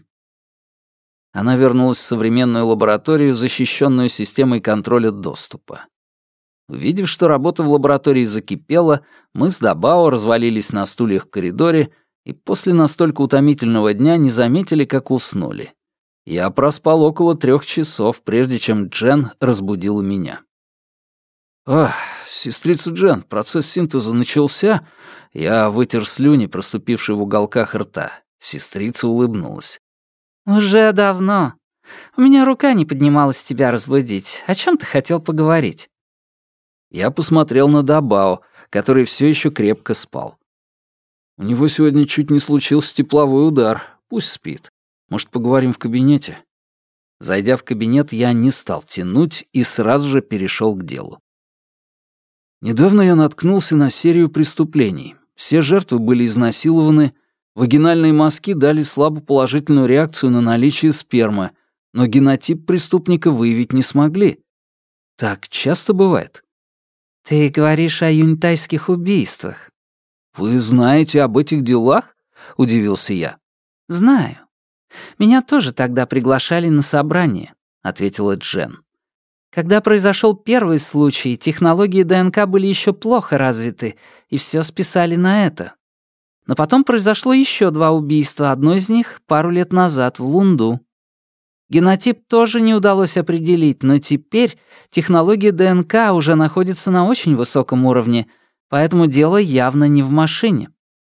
Она вернулась в современную лабораторию, защищенную системой контроля доступа. Увидев, что работа в лаборатории закипела, мы с Дабао развалились на стульях в коридоре и после настолько утомительного дня не заметили, как уснули. Я проспал около трех часов, прежде чем Джен разбудила меня. «Ах, сестрица Джен, процесс синтеза начался?» Я вытер слюни, проступившие в уголках рта. Сестрица улыбнулась. «Уже давно. У меня рука не поднималась тебя разбудить. О чем ты хотел поговорить?» Я посмотрел на Дабао, который все еще крепко спал. «У него сегодня чуть не случился тепловой удар. Пусть спит. Может, поговорим в кабинете?» Зайдя в кабинет, я не стал тянуть и сразу же перешел к делу. Недавно я наткнулся на серию преступлений. Все жертвы были изнасилованы, вагинальные мазки дали слабо положительную реакцию на наличие спермы, но генотип преступника выявить не смогли. Так часто бывает. «Ты говоришь о юнитайских убийствах». «Вы знаете об этих делах?» — удивился я. «Знаю. Меня тоже тогда приглашали на собрание», — ответила Джен. «Когда произошел первый случай, технологии ДНК были еще плохо развиты, и все списали на это. Но потом произошло еще два убийства, одно из них пару лет назад в Лунду. Генотип тоже не удалось определить, но теперь технология ДНК уже находится на очень высоком уровне, поэтому дело явно не в машине».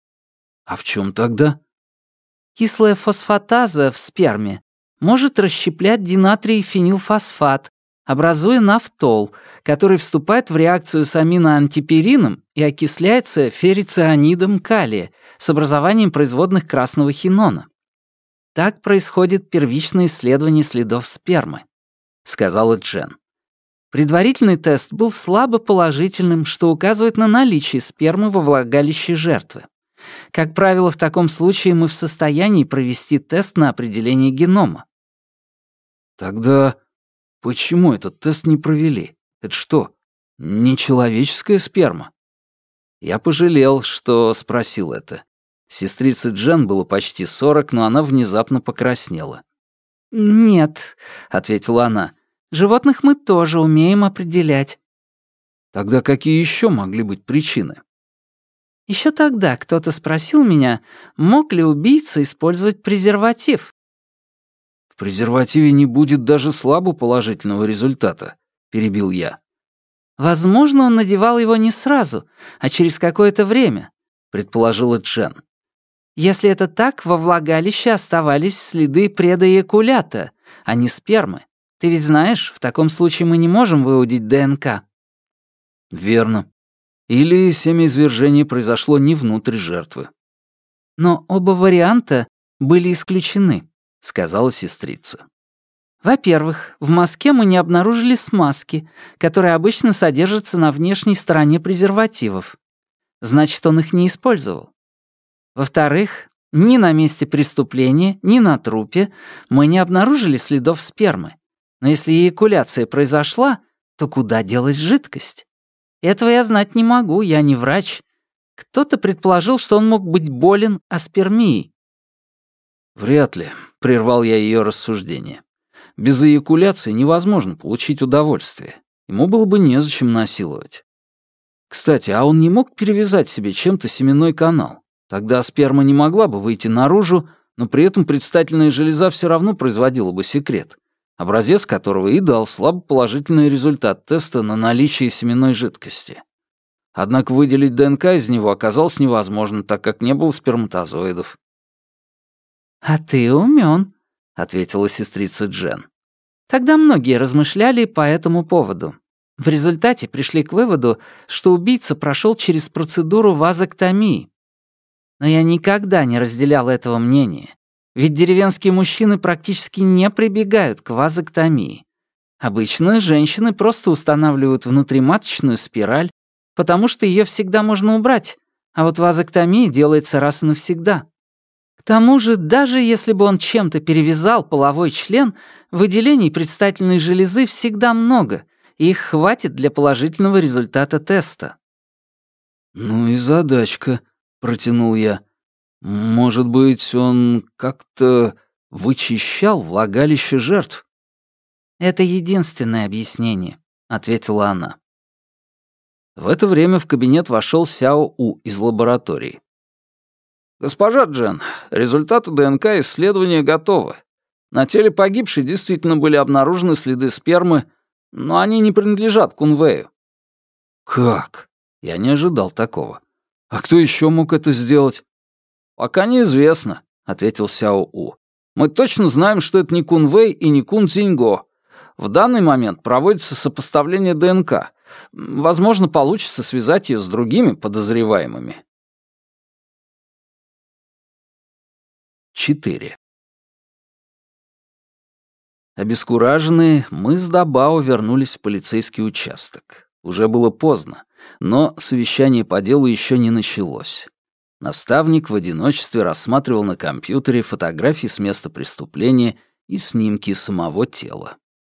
«А в чем тогда?» «Кислая фосфатаза в сперме может расщеплять динатрий фенилфосфат, образуя нафтол, который вступает в реакцию с аминоантиперином и окисляется феррицианидом калия с образованием производных красного хинона. Так происходит первичное исследование следов спермы», — сказала Джен. «Предварительный тест был слабо положительным, что указывает на наличие спермы во влагалище жертвы. Как правило, в таком случае мы в состоянии провести тест на определение генома». «Тогда почему этот тест не провели? Это что, нечеловеческая сперма?» Я пожалел, что спросил это. Сестрице Джен было почти сорок, но она внезапно покраснела. «Нет», — ответила она, — «животных мы тоже умеем определять». «Тогда какие еще могли быть причины?» Еще тогда кто-то спросил меня, мог ли убийца использовать презерватив. «В презервативе не будет даже слабо положительного результата», — перебил я. «Возможно, он надевал его не сразу, а через какое-то время», — предположила Джен. «Если это так, во влагалище оставались следы предоякулята, а не спермы. Ты ведь знаешь, в таком случае мы не можем выудить ДНК». «Верно. Или семяизвержение произошло не внутрь жертвы». «Но оба варианта были исключены», — сказала сестрица. «Во-первых, в мазке мы не обнаружили смазки, которые обычно содержатся на внешней стороне презервативов. Значит, он их не использовал. Во-вторых, ни на месте преступления, ни на трупе мы не обнаружили следов спермы. Но если эякуляция произошла, то куда делась жидкость? Этого я знать не могу, я не врач. Кто-то предположил, что он мог быть болен аспермией». «Вряд ли», — прервал я ее рассуждение. «Без эякуляции невозможно получить удовольствие. Ему было бы незачем насиловать. Кстати, а он не мог перевязать себе чем-то семенной канал? Тогда сперма не могла бы выйти наружу, но при этом предстательная железа все равно производила бы секрет, образец которого и дал слабо положительный результат теста на наличие семенной жидкости. Однако выделить ДНК из него оказалось невозможно, так как не было сперматозоидов». «А ты умён», — ответила сестрица Джен. «Тогда многие размышляли по этому поводу. В результате пришли к выводу, что убийца прошел через процедуру вазэктомии. Но я никогда не разделял этого мнения, ведь деревенские мужчины практически не прибегают к вазэктомии. Обычно женщины просто устанавливают внутриматочную спираль, потому что ее всегда можно убрать, А вот вазоктомия делается раз и навсегда. К тому же, даже если бы он чем-то перевязал половой член, выделений предстательной железы всегда много, и их хватит для положительного результата теста. «Ну и задачка», — протянул я. «Может быть, он как-то вычищал влагалище жертв?» «Это единственное объяснение», — ответила она. В это время в кабинет вошел Сяо У из лаборатории. «Госпожа Джен, результаты ДНК исследования готовы. На теле погибшей действительно были обнаружены следы спермы, но они не принадлежат Кунвэю». «Как? Я не ожидал такого. А кто еще мог это сделать?» «Пока неизвестно», — ответил Сяо У. «Мы точно знаем, что это не Кунвэй и не Кун Цзиньго. В данный момент проводится сопоставление ДНК. Возможно, получится связать ее с другими подозреваемыми». четыре. Обескураженные, мы с Дабао вернулись в полицейский участок. Уже было поздно, но совещание по делу еще не началось. Наставник в одиночестве рассматривал на компьютере фотографии с места преступления и снимки самого тела.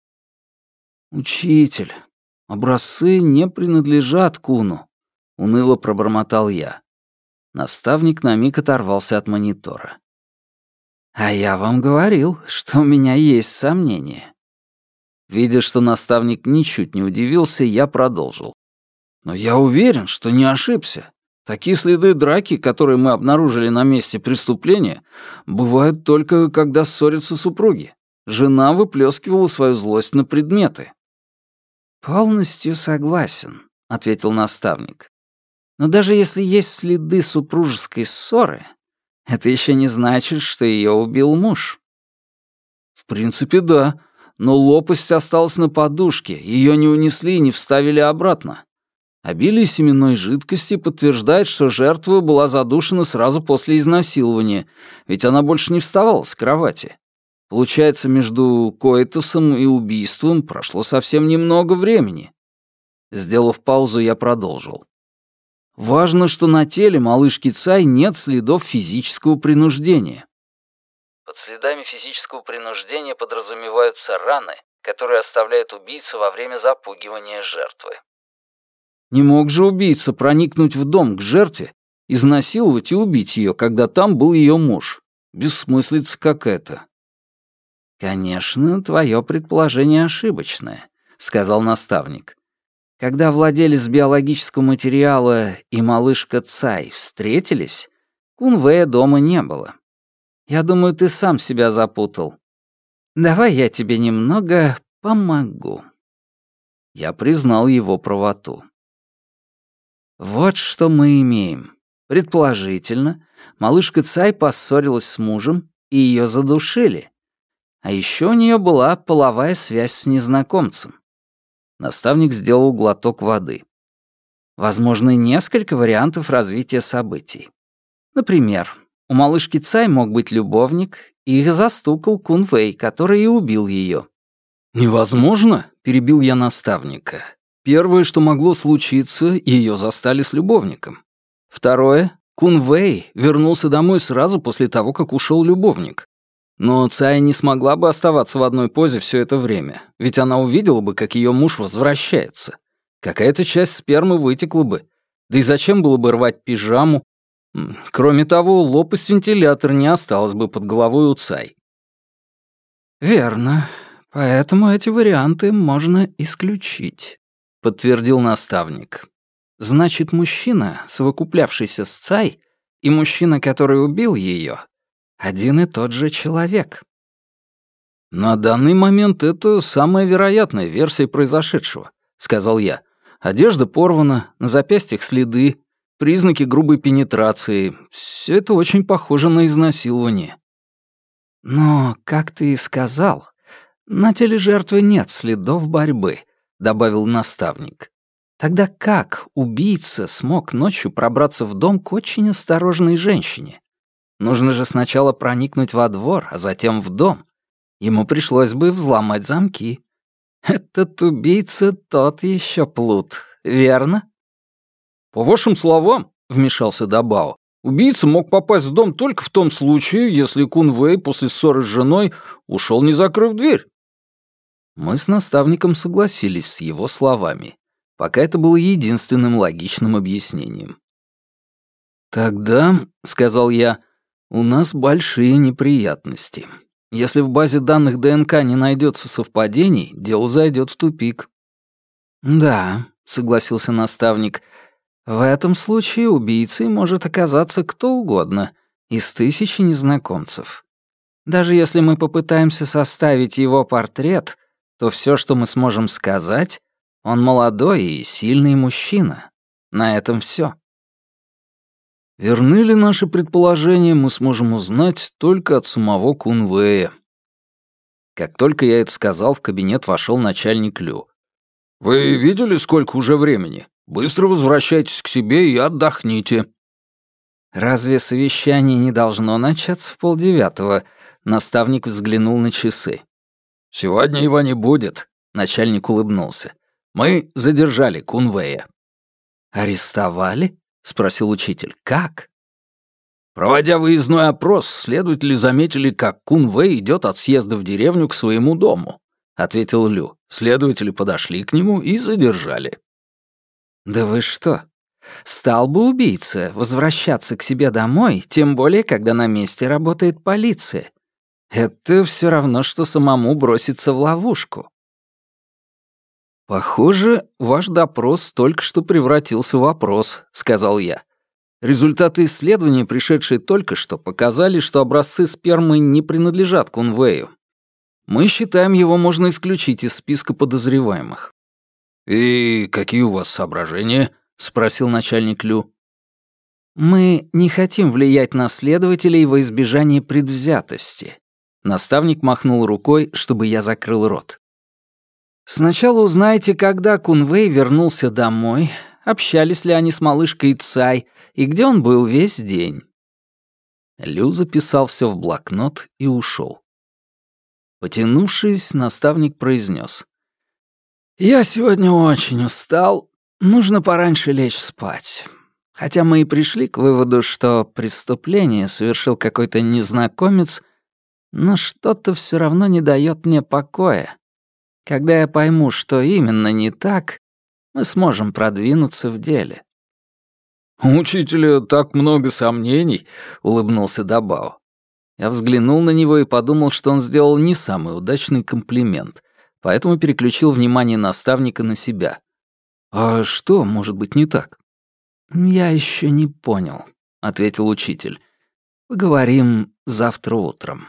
«Учитель, образцы не принадлежат Куну», — уныло пробормотал я. Наставник на миг оторвался от монитора. «А я вам говорил, что у меня есть сомнения». Видя, что наставник ничуть не удивился, я продолжил. «Но я уверен, что не ошибся. Такие следы драки, которые мы обнаружили на месте преступления, бывают только, когда ссорятся супруги. Жена выплескивала свою злость на предметы». «Полностью согласен», — ответил наставник. «Но даже если есть следы супружеской ссоры, это еще не значит, что ее убил муж». «В принципе, да, но лопасть осталась на подушке, ее не унесли и не вставили обратно. Обилие семенной жидкости подтверждает, что жертва была задушена сразу после изнасилования, ведь она больше не вставала с кровати. Получается, между коитусом и убийством прошло совсем немного времени». Сделав паузу, я продолжил. «Важно, что на теле малышки Цай нет следов физического принуждения». Под следами физического принуждения подразумеваются раны, которые оставляет убийца во время запугивания жертвы. Не мог же убийца проникнуть в дом к жертве, изнасиловать и убить ее, когда там был ее муж. Бессмыслица какая-то. «Конечно, твое предположение ошибочное», — сказал наставник. «Когда владелец биологического материала и малышка Цай встретились, Кунвэя дома не было. Я думаю, ты сам себя запутал. Давай я тебе немного помогу». Я признал его правоту. Вот что мы имеем. Предположительно, малышка Цай поссорилась с мужем, и ее задушили. А еще у нее была половая связь с незнакомцем. Наставник сделал глоток воды. Возможно, несколько вариантов развития событий. Например, у малышки Цай мог быть любовник, и их застукал Кун Вэй, который и убил ее. «Невозможно», — перебил я наставника. «Первое, что могло случиться, ее застали с любовником. Второе, Кун Вэй вернулся домой сразу после того, как ушел любовник. Но Цай не смогла бы оставаться в одной позе все это время, ведь она увидела бы, как ее муж возвращается. Какая-то часть спермы вытекла бы. Да и зачем было бы рвать пижаму? Кроме того, лопасть вентилятора не осталась бы под головой у Цай». «Верно. Поэтому эти варианты можно исключить», — подтвердил наставник. «Значит, мужчина, совокуплявшийся с Цай, и мужчина, который убил ее, один и тот же человек». «На данный момент это самая вероятная версия произошедшего», — сказал я. «Одежда порвана, на запястьях следы, признаки грубой пенетрации. Все это очень похоже на изнасилование». «Но, как ты и сказал, на теле жертвы нет следов борьбы», — добавил наставник. «Тогда как убийца смог ночью пробраться в дом к очень осторожной женщине? Нужно же сначала проникнуть во двор, а затем в дом. Ему пришлось бы взломать замки. Этот убийца тот еще плут, верно?» «По вашим словам», — вмешался Дабао. «Убийца мог попасть в дом только в том случае, если Кун Вэй после ссоры с женой ушел, не закрыв дверь». Мы с наставником согласились с его словами. Пока это было единственным логичным объяснением. «Тогда, — сказал я, — у нас большие неприятности. Если в базе данных ДНК не найдется совпадений, дело зайдет в тупик». «Да, — согласился наставник, — в этом случае убийцей может оказаться кто угодно из тысячи незнакомцев. Даже если мы попытаемся составить его портрет, то все, что мы сможем сказать, он молодой и сильный мужчина. На этом все. Верны ли наши предположения, мы сможем узнать только от самого Кун Вэя. Как только я это сказал, в кабинет вошел начальник Лю. «Вы видели, сколько уже времени? Быстро возвращайтесь к себе и отдохните». «Разве совещание не должно начаться в полдевятого?» Наставник взглянул на часы. «Сегодня его не будет», — начальник улыбнулся. «Мы задержали Кун Вэя». «Арестовали?» — спросил учитель. «Как?» Проводя выездной опрос, следователи заметили, как Кун Вэй идет от съезда в деревню к своему дому, — ответил Лю. Следователи подошли к нему и задержали. «Да вы что? Стал бы убийца возвращаться к себе домой, тем более, когда на месте работает полиция. Это все равно, что самому броситься в ловушку». «Похоже, ваш допрос только что превратился в опрос», — сказал я. «Результаты исследования, пришедшие только что, показали, что образцы спермы не принадлежат Кун Вэю. Мы считаем, его можно исключить из списка подозреваемых». «И какие у вас соображения?» — спросил начальник Лю. «Мы не хотим влиять на следователей во избежание предвзятости». Наставник махнул рукой, чтобы я закрыл рот. «Сначала узнайте, когда Кун Вэй вернулся домой, общались ли они с малышкой Цай и где он был весь день». Лю записал все в блокнот и ушел. Потянувшись, наставник произнес: «Я сегодня очень устал, нужно пораньше лечь спать. Хотя мы и пришли к выводу, что преступление совершил какой-то незнакомец, но что-то все равно не дает мне покоя. Когда я пойму, что именно не так, мы сможем продвинуться в деле». «У учителя так много сомнений», — улыбнулся Дабао. Я взглянул на него и подумал, что он сделал не самый удачный комплимент, поэтому переключил внимание наставника на себя. «А что может быть не так?» «Я еще не понял», — ответил учитель. «Поговорим завтра утром».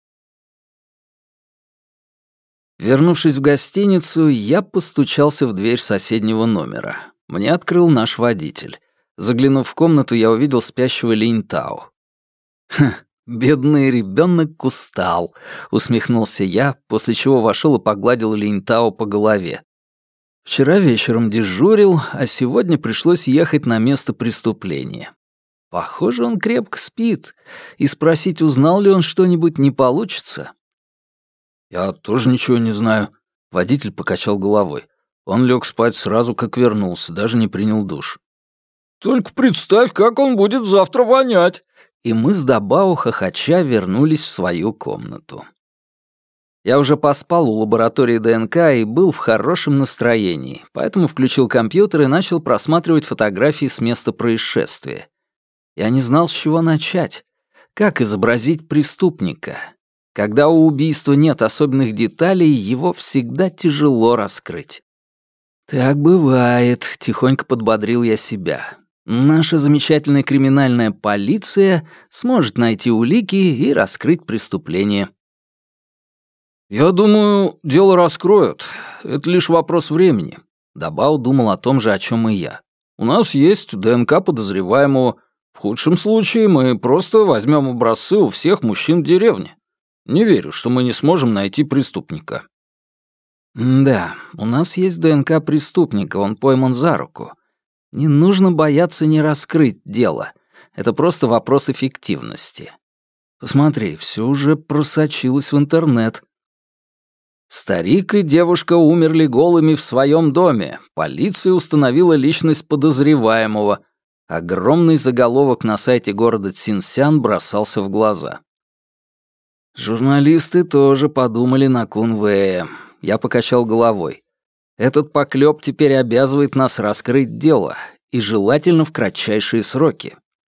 Вернувшись в гостиницу, я постучался в дверь соседнего номера. Мне открыл наш водитель. Заглянув в комнату, я увидел спящего Линь Тао. «Хм, бедный ребенок устал», — усмехнулся я, после чего вошел и погладил Линь Тао по голове. Вчера вечером дежурил, а сегодня пришлось ехать на место преступления. Похоже, он крепко спит, и спросить, узнал ли он что-нибудь, не получится. «Я тоже ничего не знаю», — водитель покачал головой. Он лег спать сразу, как вернулся, даже не принял душ. «Только представь, как он будет завтра вонять!» И мы с Дабао хохоча вернулись в свою комнату. Я уже поспал у лаборатории ДНК и был в хорошем настроении, поэтому включил компьютер и начал просматривать фотографии с места происшествия. Я не знал, с чего начать. Как изобразить преступника? Когда у убийства нет особенных деталей, его всегда тяжело раскрыть. «Так бывает», — тихонько подбодрил я себя. «Наша замечательная криминальная полиция сможет найти улики и раскрыть преступление». «Я думаю, дело раскроют. Это лишь вопрос времени». Дабао думал о том же, о чем и я. «У нас есть ДНК подозреваемого. В худшем случае мы просто возьмем образцы у всех мужчин в деревне. Не верю, что мы не сможем найти преступника». «Да, у нас есть ДНК преступника, он пойман за руку. Не нужно бояться не раскрыть дело. Это просто вопрос эффективности. Посмотри, все уже просочилось в интернет». Старик и девушка умерли голыми в своем доме. Полиция установила личность подозреваемого. Огромный заголовок на сайте города Цинсян бросался в глаза. Журналисты тоже подумали на Кун Вэя. Я покачал головой. Этот поклёп теперь обязывает нас раскрыть дело, и желательно в кратчайшие сроки.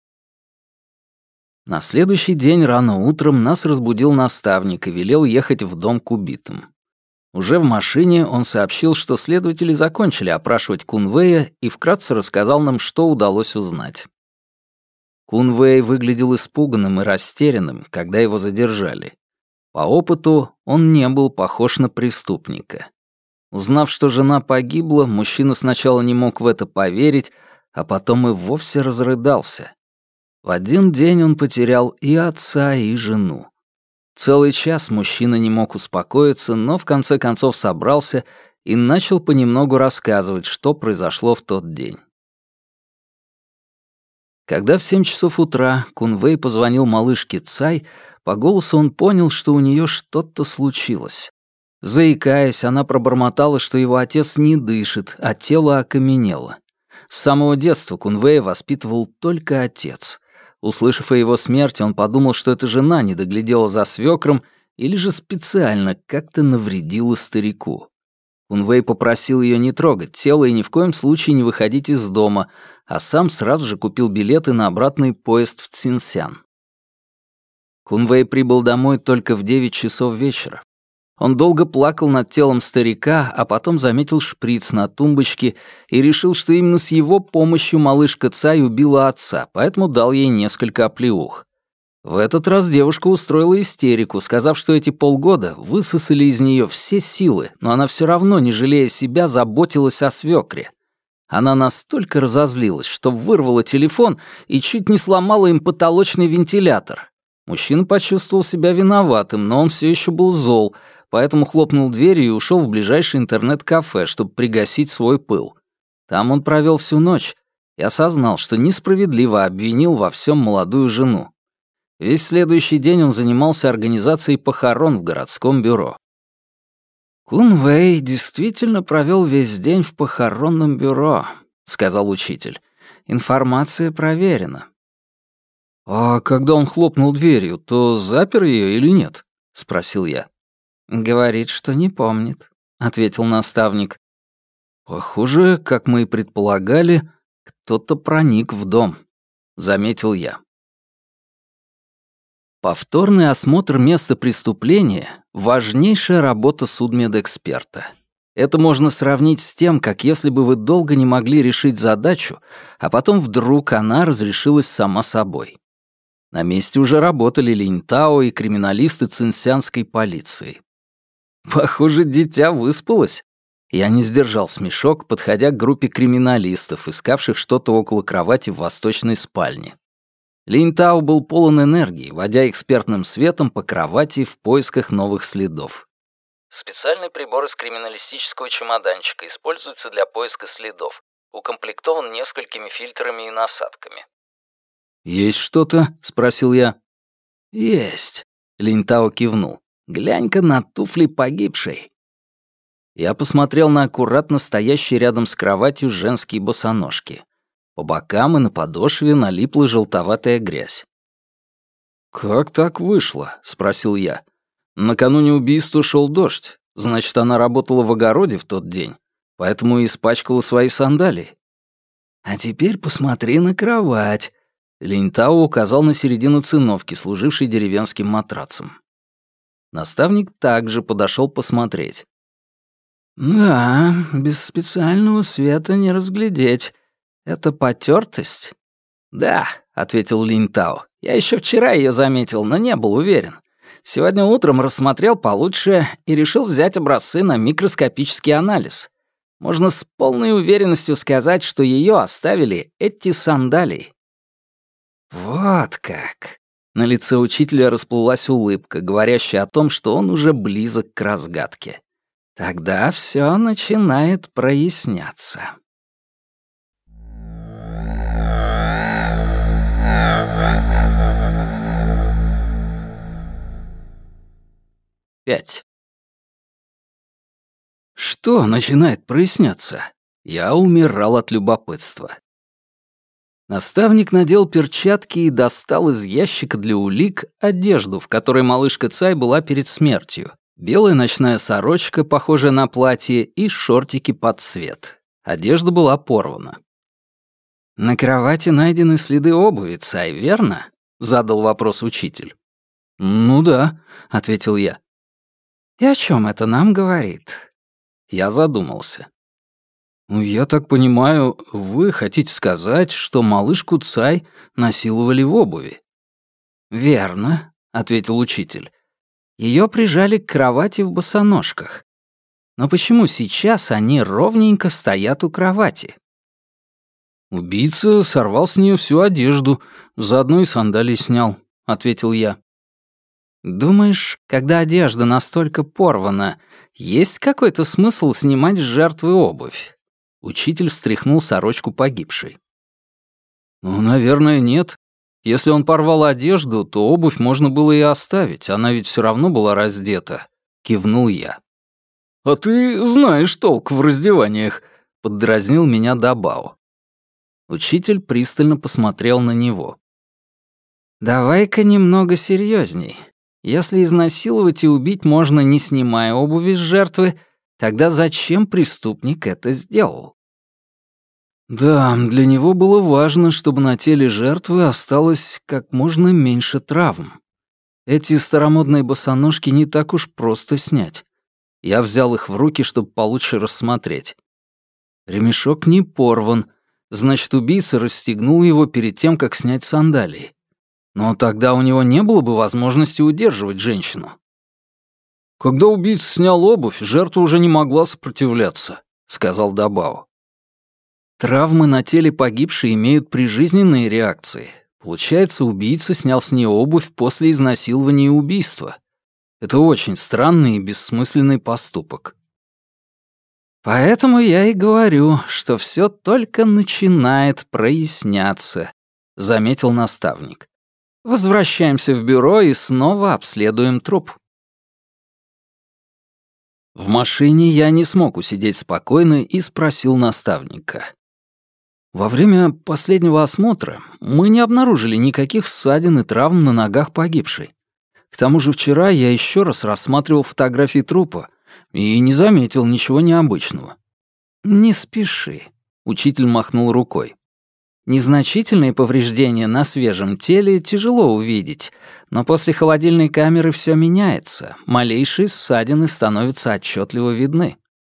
На следующий день рано утром нас разбудил наставник и велел ехать в дом к убитым. Уже в машине он сообщил, что следователи закончили опрашивать Кун Вэя и вкратце рассказал нам, что удалось узнать. Кун Вэй выглядел испуганным и растерянным, когда его задержали. По опыту он не был похож на преступника. Узнав, что жена погибла, мужчина сначала не мог в это поверить, а потом и вовсе разрыдался. В один день он потерял и отца, и жену. Целый час мужчина не мог успокоиться, но в конце концов собрался и начал понемногу рассказывать, что произошло в тот день. Когда в семь часов утра Кун Вэй позвонил малышке Цай, по голосу он понял, что у нее что-то случилось. Заикаясь, она пробормотала, что его отец не дышит, а тело окаменело. С самого детства Кун Вэя воспитывал только отец. Услышав о его смерти, он подумал, что эта жена не доглядела за свекром или же специально как-то навредила старику. Кун Вэй попросил ее не трогать тело и ни в коем случае не выходить из дома, а сам сразу же купил билеты на обратный поезд в Цинсян. Кун Вэй прибыл домой только в девять часов вечера. Он долго плакал над телом старика, а потом заметил шприц на тумбочке и решил, что именно с его помощью малышка Цай убила отца, поэтому дал ей несколько оплеух. В этот раз девушка устроила истерику, сказав, что эти полгода высосали из нее все силы, но она все равно, не жалея себя, заботилась о свекре. Она настолько разозлилась, что вырвала телефон и чуть не сломала им потолочный вентилятор. Мужчина почувствовал себя виноватым, но он все еще был зол, поэтому хлопнул дверью и ушел в ближайшее интернет-кафе, чтобы пригасить свой пыл. Там он провел всю ночь и осознал, что несправедливо обвинил во всем молодую жену. Весь следующий день он занимался организацией похорон в городском бюро. «Кун Вэй действительно провел весь день в похоронном бюро», — сказал учитель. «Информация проверена». «А когда он хлопнул дверью, то запер ее или нет?» — спросил я. «Говорит, что не помнит», — ответил наставник. «Похоже, как мы и предполагали, кто-то проник в дом», — заметил я. Повторный осмотр места преступления — важнейшая работа судмедэксперта. Это можно сравнить с тем, как если бы вы долго не могли решить задачу, а потом вдруг она разрешилась сама собой. На месте уже работали Линь Тао и криминалисты цинсянской полиции. Похоже, дитя выспалось. Я не сдержал смешок, подходя к группе криминалистов, искавших что-то около кровати в восточной спальне. Линь Тао был полон энергии, водя экспертным светом по кровати в поисках новых следов. Специальный прибор из криминалистического чемоданчика используется для поиска следов. Укомплектован несколькими фильтрами и насадками. «Есть что-то?» — спросил я. «Есть», — Линь Тао кивнул. «Глянь-ка на туфли погибшей». Я посмотрел на аккуратно стоящие рядом с кроватью женские босоножки. По бокам и на подошве налипла желтоватая грязь. «Как так вышло?» — спросил я. «Накануне убийства шел дождь. Значит, она работала в огороде в тот день, поэтому и испачкала свои сандалии». «А теперь посмотри на кровать», — Линь Тао указал на середину циновки, служившей деревенским матрацем. Наставник также подошел посмотреть. «Да, без специального света не разглядеть. Это потертость?» «Да», — ответил Линь Тао. «Я еще вчера ее заметил, но не был уверен. Сегодня утром рассмотрел получше и решил взять образцы на микроскопический анализ. Можно с полной уверенностью сказать, что ее оставили эти сандалии». «Вот как!» На лице учителя расплылась улыбка, говорящая о том, что он уже близок к разгадке. «Тогда все начинает проясняться». Пять. Что начинает проясняться? Я умирал от любопытства. Наставник надел перчатки и достал из ящика для улик одежду, в которой малышка Цай была перед смертью. Белая ночная сорочка, похожая на платье, и шортики под цвет. Одежда была порвана. «На кровати найдены следы обуви, Цай, верно?» — задал вопрос учитель. «Ну да», — ответил я. «И о чем это нам говорит?» Я задумался. «Ну, я так понимаю, вы хотите сказать, что малышку Цай насиловали в обуви?» «Верно», — ответил учитель. Ее прижали к кровати в босоножках. Но почему сейчас они ровненько стоят у кровати? «Убийца сорвал с нее всю одежду, заодно и сандалии снял», — ответил я. «Думаешь, когда одежда настолько порвана, есть какой-то смысл снимать с жертвы обувь?» Учитель встряхнул сорочку погибшей. «Ну, наверное, нет. Если он порвал одежду, то обувь можно было и оставить, она ведь все равно была раздета», — кивнул я. «А ты знаешь толк в раздеваниях», — поддразнил меня Дабао. Учитель пристально посмотрел на него. «Давай-ка немного серьезней. Если изнасиловать и убить можно, не снимая обуви с жертвы, тогда зачем преступник это сделал?» «Да, для него было важно, чтобы на теле жертвы осталось как можно меньше травм. Эти старомодные босоножки не так уж просто снять. Я взял их в руки, чтобы получше рассмотреть. Ремешок не порван, значит, убийца расстегнул его перед тем, как снять сандалии. Но тогда у него не было бы возможности удерживать женщину. «Когда убийца снял обувь, жертва уже не могла сопротивляться», — сказал Дабао. «Травмы на теле погибшей имеют прижизненные реакции. Получается, убийца снял с нее обувь после изнасилования и убийства. Это очень странный и бессмысленный поступок». «Поэтому я и говорю, что все только начинает проясняться», — заметил наставник. «Возвращаемся в бюро и снова обследуем труп». В машине я не смог усидеть спокойно и спросил наставника. «Во время последнего осмотра мы не обнаружили никаких ссадин и травм на ногах погибшей. К тому же вчера я еще раз рассматривал фотографии трупа и не заметил ничего необычного». «Не спеши», — учитель махнул рукой. «Незначительные повреждения на свежем теле тяжело увидеть, но после холодильной камеры все меняется, малейшие ссадины становятся отчетливо видны».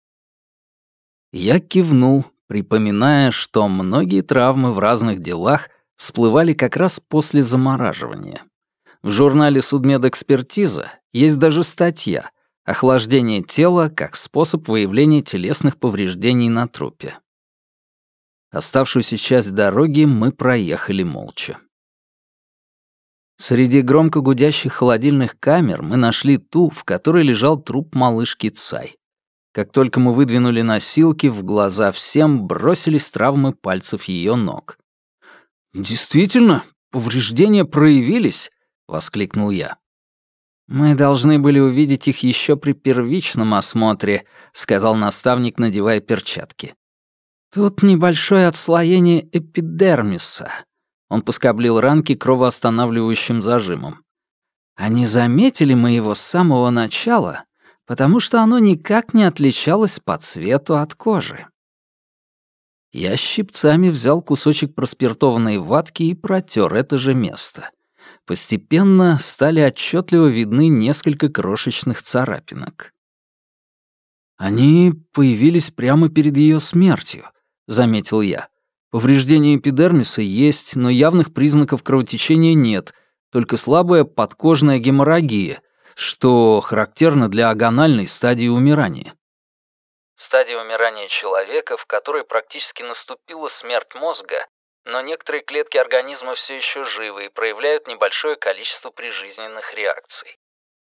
Я кивнул, припоминая, что многие травмы в разных делах всплывали как раз после замораживания. В журнале «Судмедэкспертиза» есть даже статья «Охлаждение тела как способ выявления телесных повреждений на трупе». Оставшуюся часть дороги мы проехали молча. Среди громко гудящих холодильных камер мы нашли ту, в которой лежал труп малышки Цай. Как только мы выдвинули носилки, в глаза всем бросились травмы пальцев ее ног. «Действительно, повреждения проявились?» — воскликнул я. «Мы должны были увидеть их еще при первичном осмотре», — сказал наставник, надевая перчатки. «Тут небольшое отслоение эпидермиса». Он поскоблил ранки кровоостанавливающим зажимом. «А не заметили мы его с самого начала, потому что оно никак не отличалось по цвету от кожи». Я щипцами взял кусочек проспиртованной ватки и протер это же место. Постепенно стали отчетливо видны несколько крошечных царапинок. «Они появились прямо перед ее смертью», — заметил я. «Повреждения эпидермиса есть, но явных признаков кровотечения нет, только слабая подкожная геморрагия, что характерно для агональной стадии умирания». Стадия умирания человека, в которой практически наступила смерть мозга, но некоторые клетки организма все еще живы и проявляют небольшое количество прижизненных реакций.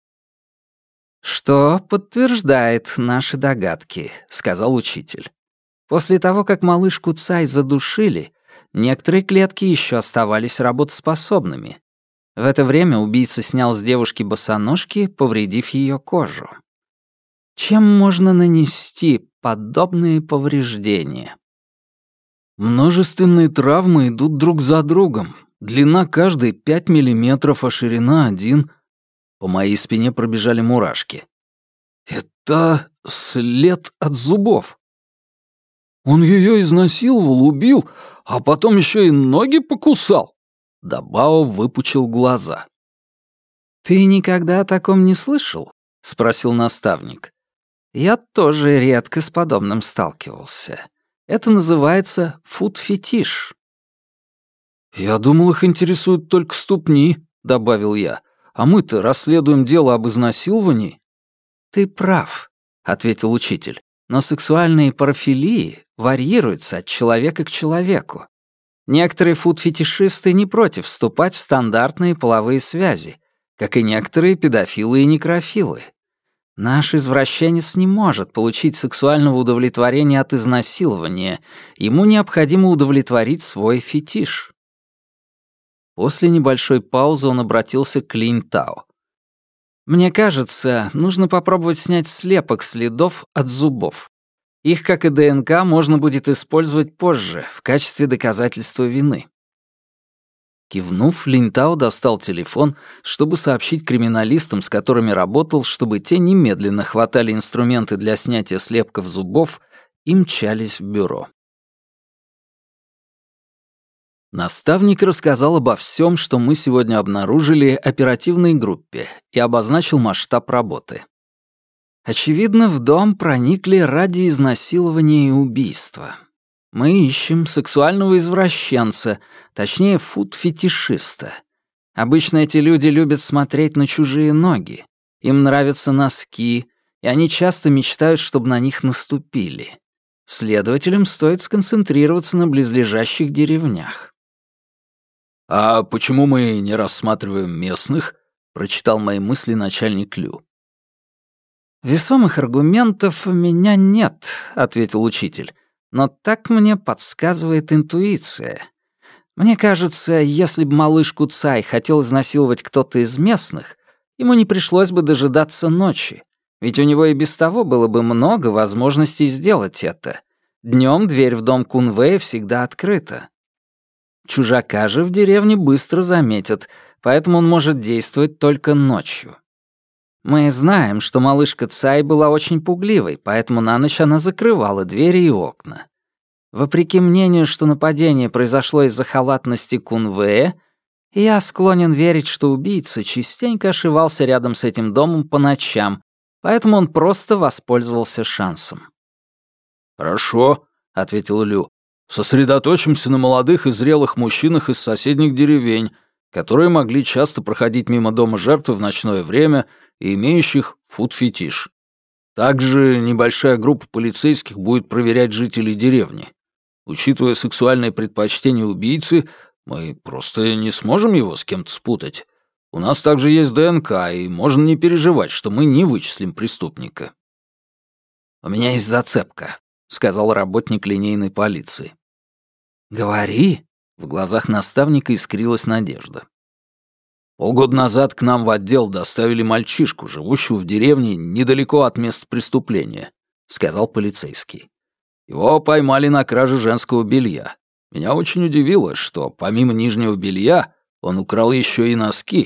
«Что подтверждает наши догадки», — сказал учитель. «После того, как малышку Цай задушили, некоторые клетки еще оставались работоспособными. В это время убийца снял с девушки босоножки, повредив ее кожу. Чем можно нанести подобные повреждения?» Множественные травмы идут друг за другом. Длина каждой пять миллиметров, а ширина один. По моей спине пробежали мурашки. Это след от зубов. Он ее изнасиловал, убил, а потом еще и ноги покусал. Дабао выпучил глаза. «Ты никогда о таком не слышал?» — спросил наставник. «Я тоже редко с подобным сталкивался. Это называется фут-фетиш». «Я думал, их интересуют только ступни», — добавил я. «А мы-то расследуем дело об изнасиловании». «Ты прав», — ответил учитель. «Но сексуальные парафилии варьируются от человека к человеку. Некоторые фут-фетишисты не против вступать в стандартные половые связи, как и некоторые педофилы и некрофилы. Наш извращенец не может получить сексуального удовлетворения от изнасилования. Ему необходимо удовлетворить свой фетиш». После небольшой паузы он обратился к Линь Тао. «Мне кажется, нужно попробовать снять слепок следов от зубов. Их, как и ДНК, можно будет использовать позже в качестве доказательства вины». Кивнув, Линтао достал телефон, чтобы сообщить криминалистам, с которыми работал, чтобы те немедленно хватали инструменты для снятия слепков зубов и мчались в бюро. Наставник рассказал обо всем, что мы сегодня обнаружили оперативной группе, и обозначил масштаб работы. Очевидно, в дом проникли ради изнасилования и убийства. Мы ищем сексуального извращенца, точнее, фут-фетишиста. Обычно эти люди любят смотреть на чужие ноги. Им нравятся носки, и они часто мечтают, чтобы на них наступили. Следователям стоит сконцентрироваться на близлежащих деревнях. «А почему мы не рассматриваем местных?» — прочитал мои мысли начальник Лю. «Весомых аргументов у меня нет», — ответил учитель. «Но так мне подсказывает интуиция. Мне кажется, если бы малышку Цай хотел изнасиловать кто-то из местных, ему не пришлось бы дожидаться ночи, ведь у него и без того было бы много возможностей сделать это. Днем дверь в дом Кунвэя всегда открыта. Чужака же в деревне быстро заметят, поэтому он может действовать только ночью. Мы знаем, что малышка Цай была очень пугливой, поэтому на ночь она закрывала двери и окна. Вопреки мнению, что нападение произошло из-за халатности Кунвэя, я склонен верить, что убийца частенько ошивался рядом с этим домом по ночам, поэтому он просто воспользовался шансом». «Хорошо», — ответил Лю. «Сосредоточимся на молодых и зрелых мужчинах из соседних деревень, которые могли часто проходить мимо дома жертвы в ночное время и имеющих фут-фетиш. Также небольшая группа полицейских будет проверять жителей деревни. Учитывая сексуальные предпочтения убийцы, мы просто не сможем его с кем-то спутать. У нас также есть ДНК, и можно не переживать, что мы не вычислим преступника». «У меня есть зацепка», — сказал работник линейной полиции. «Говори», — в глазах наставника искрилась надежда. «Полгода назад к нам в отдел доставили мальчишку, живущего в деревне недалеко от места преступления», — сказал полицейский. «Его поймали на краже женского белья. Меня очень удивило, что помимо нижнего белья он украл еще и носки».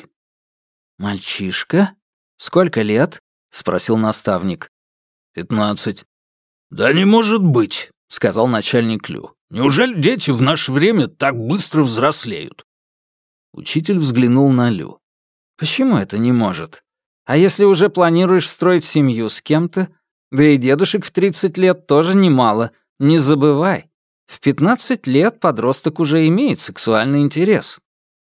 «Мальчишка? Сколько лет?» — спросил наставник. «Пятнадцать». «Да не может быть», — сказал начальник Лю. «Неужели дети в наше время так быстро взрослеют?» Учитель взглянул на Лю. «Почему это не может? А если уже планируешь строить семью с кем-то? Да и дедушек в тридцать лет тоже немало. Не забывай, в пятнадцать лет подросток уже имеет сексуальный интерес».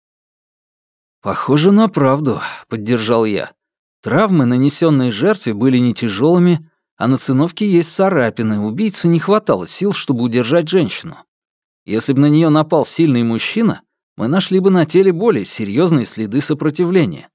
«Похоже на правду», — поддержал я. Травмы, нанесенные жертве, были не тяжелыми, а на циновке есть царапины, убийце не хватало сил, чтобы удержать женщину. Если бы на нее напал сильный мужчина, мы нашли бы на теле более серьезные следы сопротивления.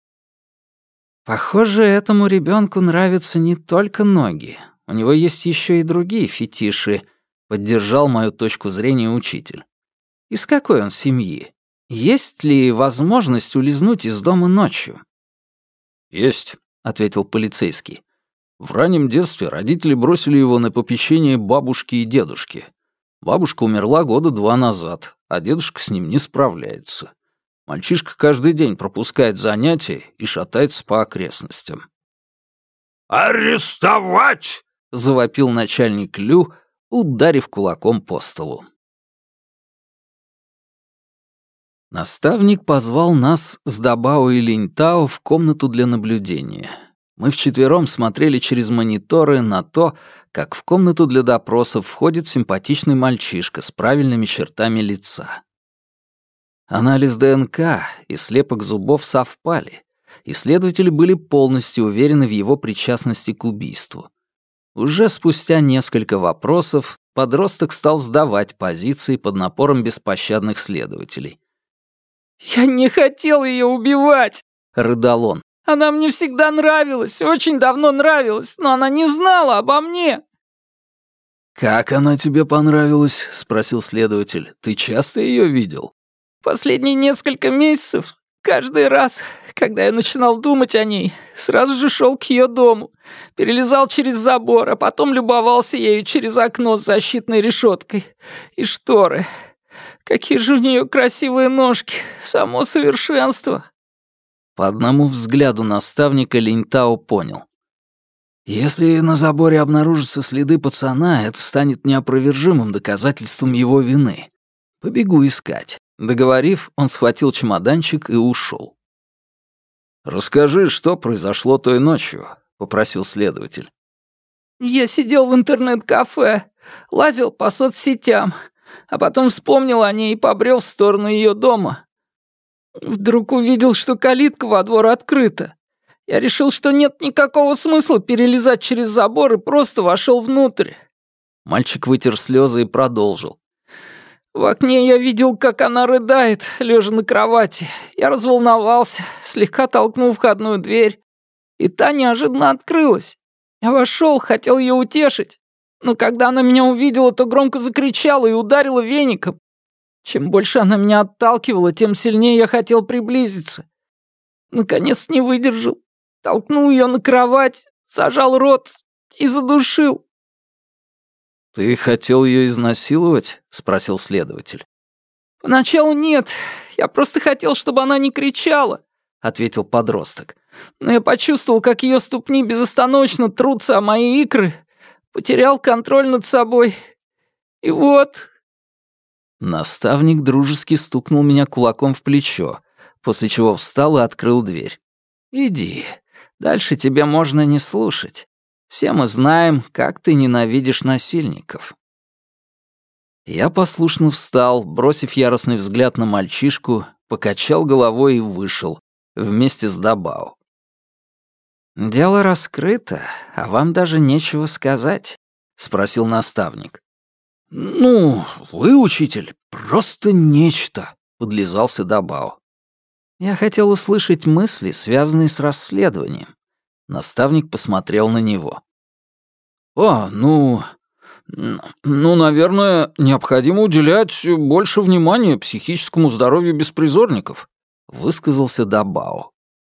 «Похоже, этому ребенку нравятся не только ноги. У него есть еще и другие фетиши», — поддержал мою точку зрения учитель. «Из какой он семьи? Есть ли возможность улизнуть из дома ночью?» «Есть», — ответил полицейский. В раннем детстве родители бросили его на попечение бабушки и дедушки. Бабушка умерла года два назад, а дедушка с ним не справляется. Мальчишка каждый день пропускает занятия и шатается по окрестностям. «Арестовать!» — завопил начальник Лю, ударив кулаком по столу. Наставник позвал нас с Дабао и Линьтао в комнату для наблюдения. Мы вчетвером смотрели через мониторы на то, как в комнату для допросов входит симпатичный мальчишка с правильными чертами лица. Анализ ДНК и слепок зубов совпали, и следователи были полностью уверены в его причастности к убийству. Уже спустя несколько вопросов подросток стал сдавать позиции под напором беспощадных следователей. «Я не хотел ее убивать!» — рыдал он. «Она мне всегда нравилась, очень давно нравилась, но она не знала обо мне!» «Как она тебе понравилась?» — спросил следователь. «Ты часто ее видел?» «Последние несколько месяцев, каждый раз, когда я начинал думать о ней, сразу же шел к ее дому, перелезал через забор, а потом любовался ею через окно с защитной решеткой и шторы. Какие же у нее красивые ножки, само совершенство!» По одному взгляду наставника Линьтао понял. Если на заборе обнаружатся следы пацана, это станет неопровержимым доказательством его вины. Побегу искать. Договорив, он схватил чемоданчик и ушел. «Расскажи, что произошло той ночью», — попросил следователь. «Я сидел в интернет-кафе, лазил по соцсетям, а потом вспомнил о ней и побрел в сторону ее дома. Вдруг увидел, что калитка во двор открыта. Я решил, что нет никакого смысла перелезать через забор и просто вошел внутрь». Мальчик вытер слезы и продолжил. «В окне я видел, как она рыдает, лежа на кровати. Я разволновался, слегка толкнул входную дверь, и та неожиданно открылась. Я вошел, хотел ее утешить, но когда она меня увидела, то громко закричала и ударила веником. Чем больше она меня отталкивала, тем сильнее я хотел приблизиться. Наконец не выдержал, толкнул ее на кровать, зажал рот и задушил». «Ты хотел ее изнасиловать?» — спросил следователь. «Поначалу нет, я просто хотел, чтобы она не кричала», — ответил подросток. «Но я почувствовал, как ее ступни безостановочно трутся о мои икры, потерял контроль над собой. И вот...» Наставник дружески стукнул меня кулаком в плечо, после чего встал и открыл дверь. «Иди, дальше тебя можно не слушать. Все мы знаем, как ты ненавидишь насильников». Я послушно встал, бросив яростный взгляд на мальчишку, покачал головой и вышел, вместе с Дабао. «Дело раскрыто, а вам даже нечего сказать», — спросил наставник. «Ну, вы, учитель, просто нечто», — подлизался Дабао. «Я хотел услышать мысли, связанные с расследованием». Наставник посмотрел на него. «О, ну... Ну, наверное, необходимо уделять больше внимания психическому здоровью беспризорников», — высказался Дабао.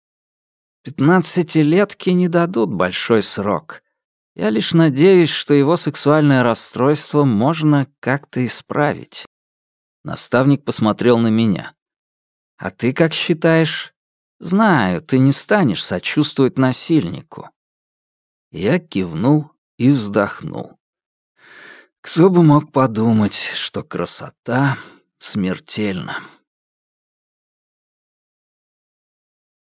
«Пятнадцатилетки не дадут большой срок. Я лишь надеюсь, что его сексуальное расстройство можно как-то исправить». Наставник посмотрел на меня. «А ты как считаешь? Знаю, ты не станешь сочувствовать насильнику». Я кивнул и вздохнул. Кто бы мог подумать, что красота смертельна.